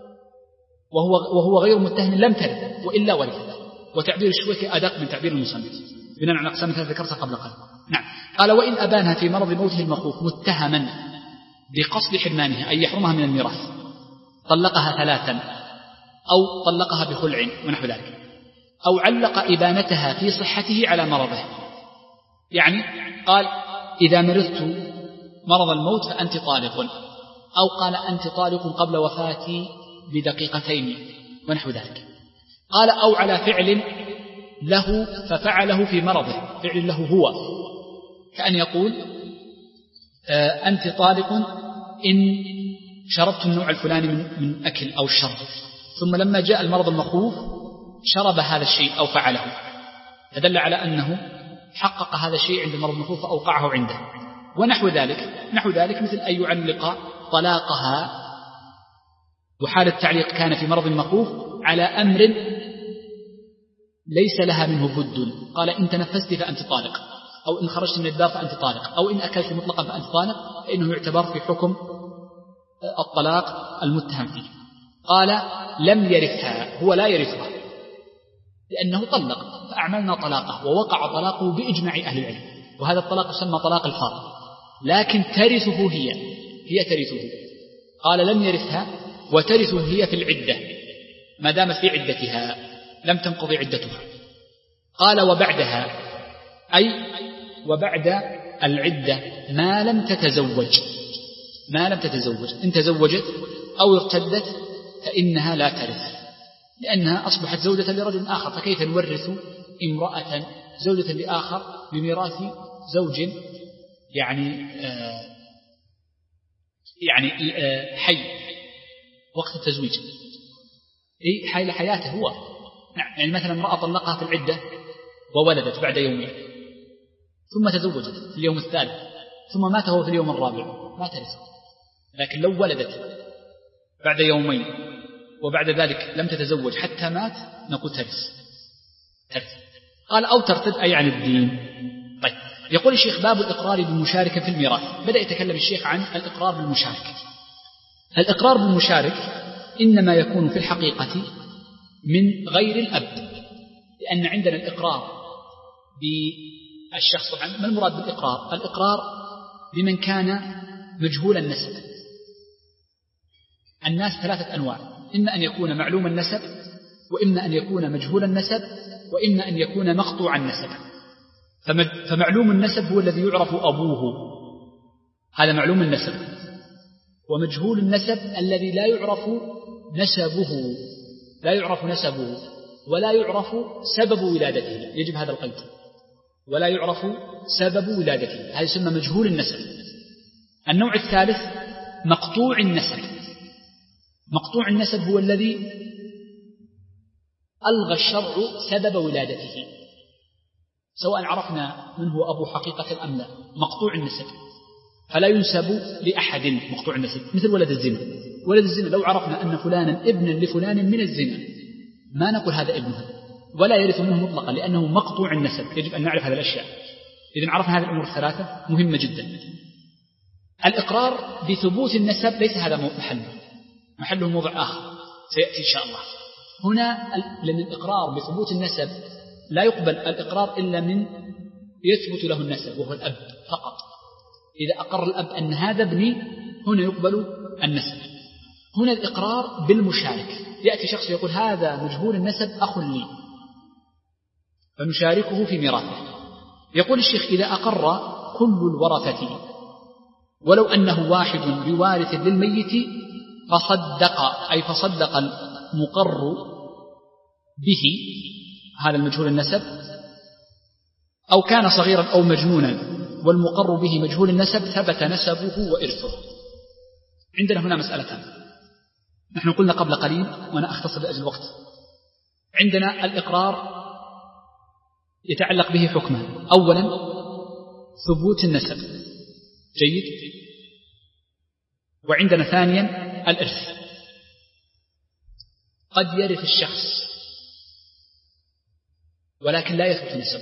وهو, وهو غير متهم لم ترث وإلا ورثت. وتعبير الشويكي أدق من تعبير المصنف بناء على أقسام ثلاثة ذكرتها قبل قليل. نعم. قال وإن أبانها في مرض موته المخوف متهما بقصد حرمانها أي يحرمها من الميراث، طلقها ثلاثا أو طلقها بخلع ونحو ذلك، أو علق إبانتها في صحته على مرضه، يعني قال إذا مرضت مرض الموت فأنت طالق، أو قال أنت طالق قبل وفاتي بدقيقتين ونحو ذلك. قال أو على فعل له ففعله في مرضه، فعل له هو، كأن يقول آه أنت طالق إن شربت النوع الفلاني من, من أكل أو شرب، ثم لما جاء المرض المخوف شرب هذا الشيء أو فعله، فدل على أنه حقق هذا الشيء عند المرض المخوف فأوقعه عنده ونحو ذلك. نحو ذلك مثل أن يعلق طلاقها وحال التعليق كان في مرض مخوف على أمر ليس لها منه بد، قال إن تنفست فأنت طالق، أو إن خرجت من الدار فأنت طالق، أو إن أكلت مطلقا فأنت طالق، فإنه يعتبر في حكم الطلاق المتهم فيه. قال لم يرثها، هو لا يرثها لأنه طلق فأعملنا طلاقه ووقع طلاقه بإجماع أهل العلم، وهذا الطلاق يسمى طلاق الفاضل، لكن ترثه هي هي ترثه. قال لم يرثها وترثه هي في العدة ما دامت في عدتها لم تنقضي عدتها. قال وبعدها أي وبعد العدة ما لم تتزوج، ما لم تتزوج إن تزوجت أو ارتدت فإنها لا ترث لأنها أصبحت زوجة لرجل آخر، فكيف نورث امرأة زوجة لآخر بميراث زوج يعني آه يعني آه حي وقت التزويج، إيه حي لحياته هو. يعني مثلا امرأة طلقها في العدة وولدت بعد يومين ثم تزوجت في اليوم الثالث ثم مات هو في اليوم الرابع ما ترث، لكن لو ولدت بعد يومين وبعد ذلك لم تتزوج حتى مات نقول ترث ترث. قال أو ترتد أي عن الدين. طيب يقول الشيخ باب الإقرار بالمشاركة في الميراث. بدأ يتكلم الشيخ عن الإقرار بالمشاركة. الإقرار بالمشارك إنما يكون في الحقيقة من غير الأب، لأن عندنا الإقرار بالشخص. طبعا ما المراد بالإقرار؟ الإقرار بمن كان مجهول النسب. الناس ثلاثة أنواع، إما أن يكون معلوم النسب، وإما أن يكون مجهول النسب، وإما أن يكون مقطوع النسب. فمعلوم النسب هو الذي يعرف أبوه، هذا معلوم النسب. ومجهول النسب الذي لا يعرف نسبه، لا يعرف نسبه ولا يعرف سبب ولادته، يجب هذا القيد، ولا يعرف سبب ولادته، هذا يسمى مجهول النسب. النوع الثالث مقطوع النسب. مقطوع النسب هو الذي ألغى الشرع سبب ولادته، سواء عرفنا من هو أبو حقيقة أم لا، مقطوع النسب. فلا ينسب لأحد مقطوع النسب، مثل ولد الزنا. ولد الزنا لو عرفنا أن فلانا ابن لفلان من الزنا ما نقول هذا ابنه، ولا يرث منه مطلقا لأنه مقطوع النسب. يجب أن نعرف هذه الأشياء. إذن عرفنا هذه الأمور الثلاثة مهمة جدا. الإقرار بثبوت النسب ليس هذا محله، محله موضع آخر سيأتي إن شاء الله. هنا لأن الإقرار بثبوت النسب لا يقبل الإقرار إلا من يثبت له النسب وهو الأب فقط. إذا أقر الأب أن هذا ابني هنا يقبل النسب. هنا الإقرار بالمشارك، يأتي شخص يقول هذا مجهول النسب أخ لي فنشاركه في ميراثه. يقول الشيخ إذا أقر كل الورثة ولو أنه واحد بوارث للميت فصدق، أي فصدق المقر به هذا المجهول النسب، أو كان صغيرا أو مجنونا والمقر به مجهول النسب، ثبت نسبه وإرثه. عندنا هنا مسألتان، نحن قلنا قبل قليل وأنا أختصر لأجل الوقت. عندنا الإقرار يتعلق به حكمان، أولا ثبوت النسب، جيد. وعندنا ثانيا الإرث. قد يرث الشخص ولكن لا يثبت النسب.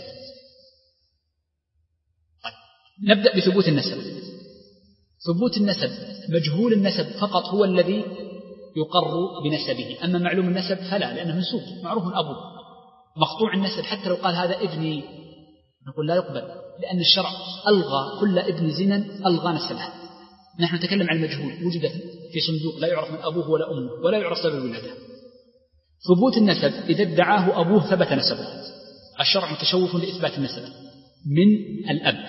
طيب. نبدأ بثبوت النسب. ثبوت النسب مجهول النسب فقط هو الذي يقر بنسبه، أما معلوم النسب فلا، لأنه منسوب معروف من أبوه. مقطوع النسب حتى لو قال هذا ابني نقول لا يقبل، لأن الشرع ألغى كل ابن زنا ألغى نسبه. نحن نتكلم عن المجهول وجد في صندوق لا يعرف من أبوه ولا أمه ولا يعرف سبب ولادته. ثبوت النسب إذا ادعاه أبوه ثبت نسبه. الشرع متشوف لإثبات النسب من الأب.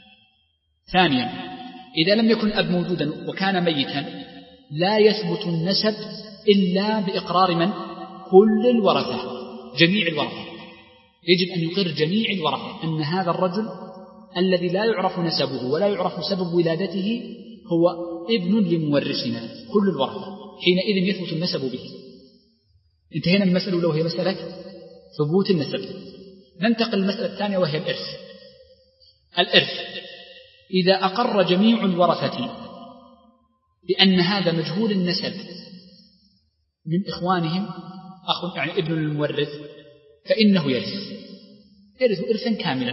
ثانيا إذا لم يكن الأب موجودا وكان ميتا لا يثبت النسب إلا بإقرار من؟ كل الورثة، جميع الورثة. يجب أن يقر جميع الورثة أن هذا الرجل الذي لا يعرف نسبه ولا يعرف سبب ولادته هو ابن لمورثنا، كل الورثة، حينئذ يثبت النسب به. انتهينا من المسألة الأولى وهي مسألة ثبوت النسب. ننتقل للمسألة الثانية وهي الإرث. الإرث إذا أقر جميع الورثة بأن هذا مجهول النسب من إخوانهم أخ يعني ابن المورث فإنه يرث يرث إرثا كاملا،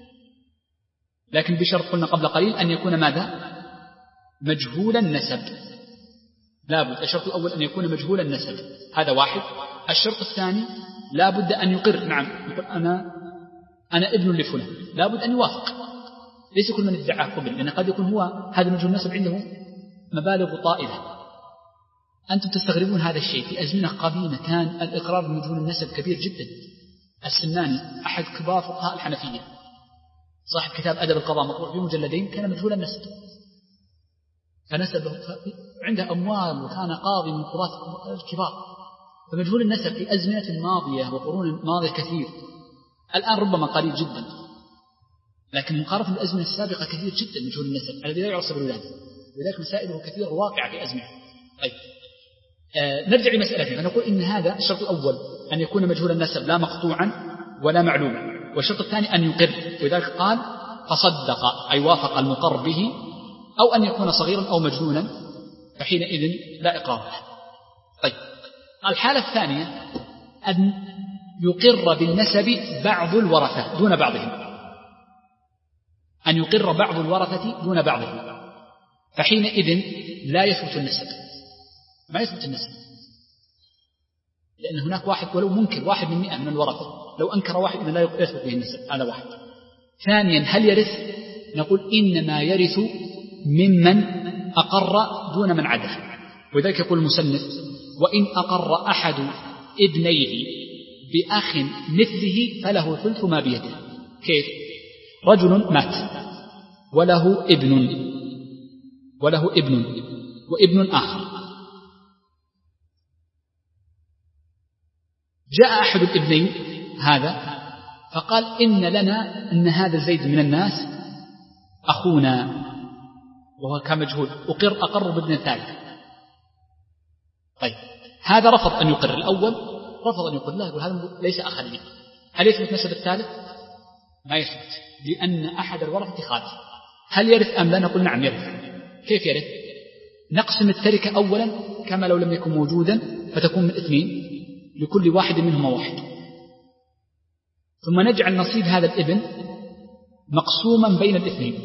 لكن بشرط قلنا قبل قليل أن يكون ماذا؟ مجهول النسب. لابد الشرط الأول أن يكون مجهول النسب، هذا واحد. الشرط الثاني لابد أن يقر، نعم يقول أنا أنا ابن لفلان، لابد أن يوافق، ليس كل من ادعاه قبل، لأن قد يكون هو هذا مجهول النسب عنده مبالغ طائلة. أنتم تستغربون هذا الشيء، في أزمنة قديمة كان الإقرار بمجهول النسب كبير جدا. السناني أحد كبار فقهاء الحنفية صاحب كتاب أدب القضاء مطبوع في مجلدين كان مجهول النسب، فنسبه عنده أموال وكان قاضي من قضاة الكبار. فمجهول النسب في أزمنة ماضية وقرون ماضية كثير، الآن ربما قليل جدا، لكن مقارنة بالأزمنة السابقة كثير جدا مجهول النسب الذي لا يعصب الولاده، ولذلك مسائله كثير واقعة في أزمنة. طيب آه نرجع لمسألتنا، فنقول إن هذا الشرط الأول أن يكون مجهول النسب لا مقطوعا ولا معلوما، والشرط الثاني أن يقر، ولذلك قال فصدق أي وافق المقر به، أو أن يكون صغيرا أو مجنونا فحينئذ لا إقرار له. طيب الحالة الثانية أن يقر بالنسب بعض الورثة دون بعضهم، أن يقر بعض الورثة دون بعضهم، فحينئذ لا يثبت النسب، ما يثبت النسب، لأن هناك واحد ولو منكر واحد من مئة من الورثة، لو أنكر واحد إذن لا يثبت به النسب، هذا واحد. ثانيا هل يرث؟ نقول إنما يرث ممن أقر دون من عدا، وذلك يقول المصنف وإن أقر أحد ابنيه بأخ مثله فله ثلث ما بيده. كيف؟ رجل مات وله ابن وله ابن وابن آخر، جاء أحد الابنين هذا فقال إن لنا أن هذا زيد من الناس أخونا، وهو كان مجهول، أقر أقر بابن ثالث. طيب هذا رفض أن يقر، الأول رفض أن يقر، لا يقول هذا ليس أخا لي. هل يثبت نسب الثالث؟ ما يثبت، لأن أحد الورثة خالف. هل يرث أم لا؟ نقول نعم يرث. كيف يرث؟ نقسم التركة أولا كما لو لم يكن موجودا فتكون من اثنين لكل واحد منهما واحد، ثم نجعل نصيب هذا الابن مقسوما بين الاثنين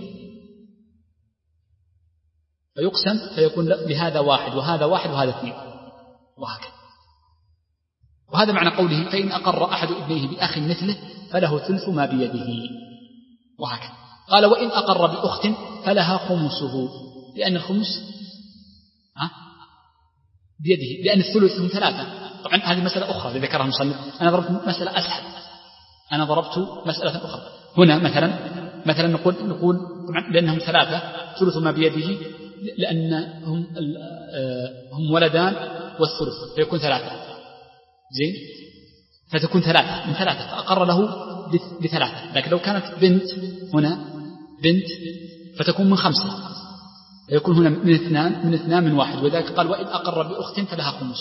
فيقسم فيكون لهذا واحد وهذا واحد وهذا اثنين وهكذا. وهذا معنى قوله فإن أقر أحد ابنيه بأخ مثله فله ثلث ما بيده وهكذا. قال وإن أقر بأخت فلها خمسه، لأن الخمس بيده، لأن الثلث هم ثلاثة. طبعا هذه مسألة أخرى ذكرها المصنف، أنا ضربت مسألة أسهل، أنا ضربت مسألة أخرى هنا. مثلا مثلا نقول نقول لأنهم ثلاثة ثلث ما بيده، لأن هم هم ولدان والثلث فيكون ثلاثة، زين، فتكون ثلاثة من ثلاثة فأقر له بثلاثة. لكن لو كانت بنت هنا بنت فتكون من خمسة، فيكون هنا من اثنان من اثنان من واحد. وذلك قال وإن أقر بأخت فلها خمس.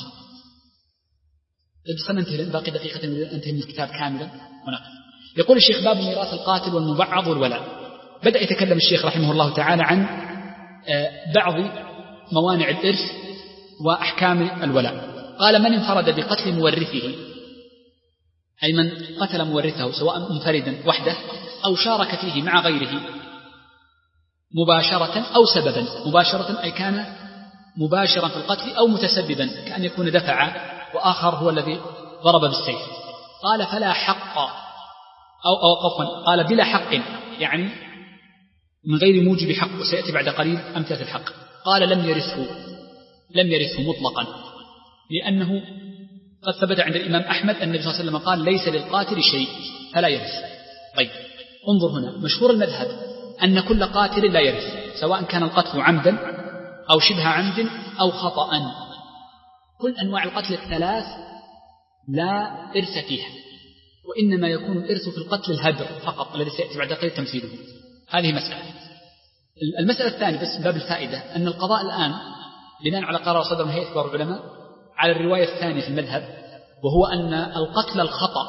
بس ننتهي باقي دقيقة ننتهي من الكتاب كاملا ونقف. يقول الشيخ باب ميراث القاتل والمبعض والولاء. بدأ يتكلم الشيخ رحمه الله تعالى عن بعض موانع الإرث وأحكام الولاء. قال من انفرد بقتل مورثه، أي من قتل مورثه سواء منفردا وحده أو شارك فيه مع غيره مباشرة أو سببا. مباشرة أي كان مباشرا في القتل أو متسببا كأن يكون دفع وآخر هو الذي ضرب بالسيف. قال فلا حق أو أو قفوا قال بلا حق، يعني من غير موجب حق، وسيأتي بعد قليل أمثلة الحق. قال لم يرثه لم يرثه مطلقا، لأنه قد ثبت عند الإمام أحمد أن النبي صلى الله عليه وسلم قال ليس للقاتل شيء فلا يرث. طيب انظر هنا، مشهور المذهب أن كل قاتل لا يرث، سواء كان القتل عمدا أو شبه عمد أو خطأ. كل أنواع القتل الثلاث لا إرث فيها، وإنما يكون الإرث في القتل الهدر فقط الذي سيأتي بعد قليل تمثيله. هذه مسألة. المسألة الثانية بس من باب الفائدة أن القضاء الآن بناء على قرار صدر من هيئة كبار العلماء على الرواية الثانية في المذهب، وهو أن القتل الخطأ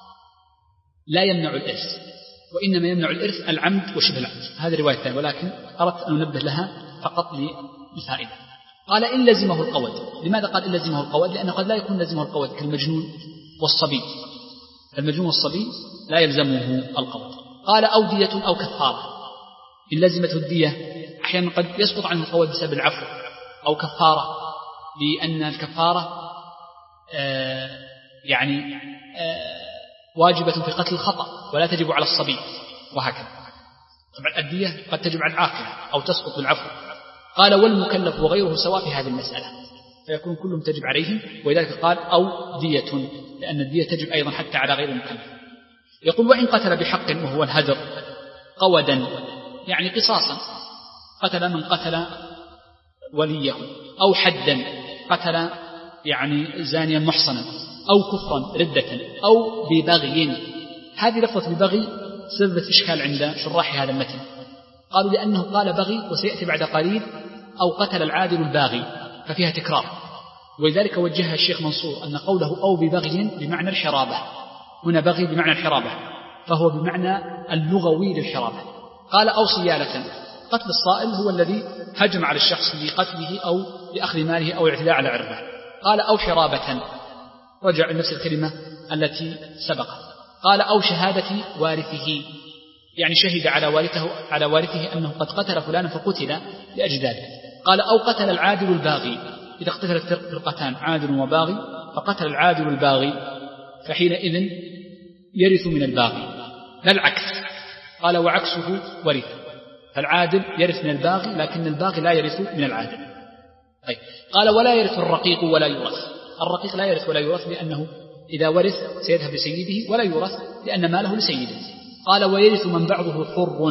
لا يمنع الإرث، وإنما يمنع الإرث العمد وشبه العمد. هذه الرواية الثانية، ولكن أردت أن أنبه لها فقط للفائدة. قال إن لزمه القود. لماذا قال إن لزمه القود؟ لأنه قد لا يكون لزمه القود كالمجنون والصبي، المجنون والصبي لا يلزمه القود. قال أو دية أو كفارة. إن لزمته الدية أحيانا قد يسقط عنه القود بسبب العفو، أو كفارة لأن الكفارة آه يعني آه واجبة في قتل الخطأ ولا تجب على الصبي، وهكذا. طبعا الدية قد تجب على العاقل أو تسقط بالعفو. قال والمكلف وغيره سواء في هذه المسألة، فيكون كلهم تجب عليهم، ولذلك قال أو دية، لأن الدية تجب أيضا حتى على غير المكلف. يقول وإن قتل بحق وهو الهدر قودا، يعني قصاصا، قتل من قتل وليه، أو حدا قتل يعني زانيا محصنا، أو كفرا ردة، أو ببغي. هذه لفظة ببغي سببت إشكال عند شراح هذا المتن، قالوا لأنه قال بغي وسيأتي بعد قليل أو قتل العادل الباغي ففيها تكرار، ولذلك وجهها الشيخ منصور أن قوله أو ببغي بمعنى الحرابة، هنا بغي بمعنى الحرابة فهو بمعنى اللغوي للحرابة. قال أو صيالة، قتل الصائل هو الذي هجم على الشخص لقتله أو لأخذ ماله أو الاعتداء على عرضه. قال أو حرابة، رجع نفس الكلمة التي سبقت. قال أو شهادة وارثه، يعني شهد على وارثه على وارثه أنه قد قتل فلانا فقتل لأجل ذلك. قال أو قتل العادل الباغي، إذا اقتتلت فرقتان عادل وباغي فقتل العادل الباغي فحينئذ يرث من الباغي لا العكس. قال وعكسه ورث، فالعادل يرث من الباغي لكن الباغي لا يرث من العادل. طيب. قال ولا يرث الرقيق ولا يورث. الرقيق لا يرث ولا يورث لأنه إذا ورث سيذهب لسيده، ولا يورث لأن ماله لسيده. قال ويرث من بعضه حر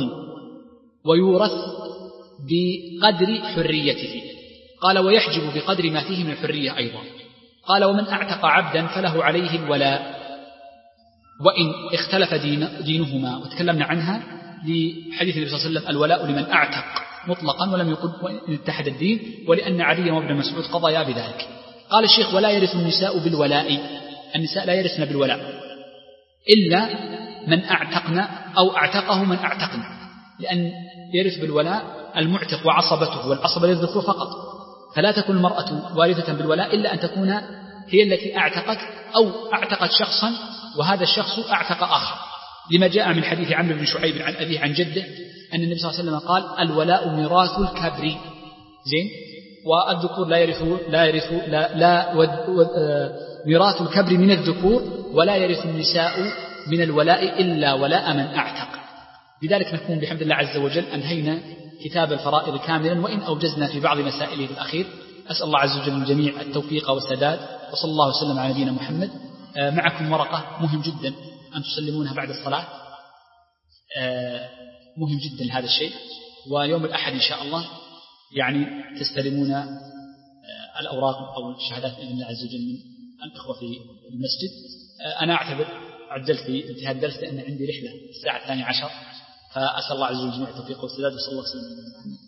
ويورث بقدر حريته. قال ويحجب بقدر ما فيه من الحرية أيضا. قال ومن أعتق عبدا فله عليه الولاء وإن اختلف دين دينهما، وتكلمنا عنها لحديث النبي صلى الله عليه وسلم الولاء لمن أعتق مطلقا ولم يقل وإن اتحد الدين، ولأن علي وابن مسعود قضيا بذلك. قال الشيخ ولا يرث النساء بالولاء، النساء لا يرثن بالولاء إلا من أعتقن أو أعتقه من أعتقن، لأن يرث بالولاء المعتق وعصبته، والعصبة للذكور فقط، فلا تكون المرأة وارثة بالولاء إلا أن تكون هي التي أعتقت أو أعتقت شخصا وهذا الشخص أعتق آخر، لما جاء من حديث عمرو بن شعيب عن أبيه عن جده أن النبي صلى الله عليه وسلم قال الولاء ميراث الكبر، زين، والذكور لا يرثوا لا يرثوا لا, لا ميراث الكبر من الذكور، ولا يرث النساء من الولاء إلا ولاء من أعتق. لذلك نكون بحمد الله عز وجل أنهينا كتاب الفرائض كاملا، وإن أوجزنا في بعض مسائله الأخير. أسأل الله عز وجل الجميع التوفيق والسداد، وصلى الله وسلم على نبينا محمد. معكم ورقة مهم جدا أن تسلمونها بعد الصلاة، مهم جدا هذا الشيء، ويوم الأحد إن شاء الله يعني تستلمون الأوراق أو الشهادات بإذن الله عز وجل من الإخوة في المسجد. أنا أعتبر عجلت في انتهاء الدرس لأن عندي رحلة الساعة الثانية عشر، فأسأل الله عز وجل التوفيق والسداد، وصلى الله وسلم على نبينا محمد.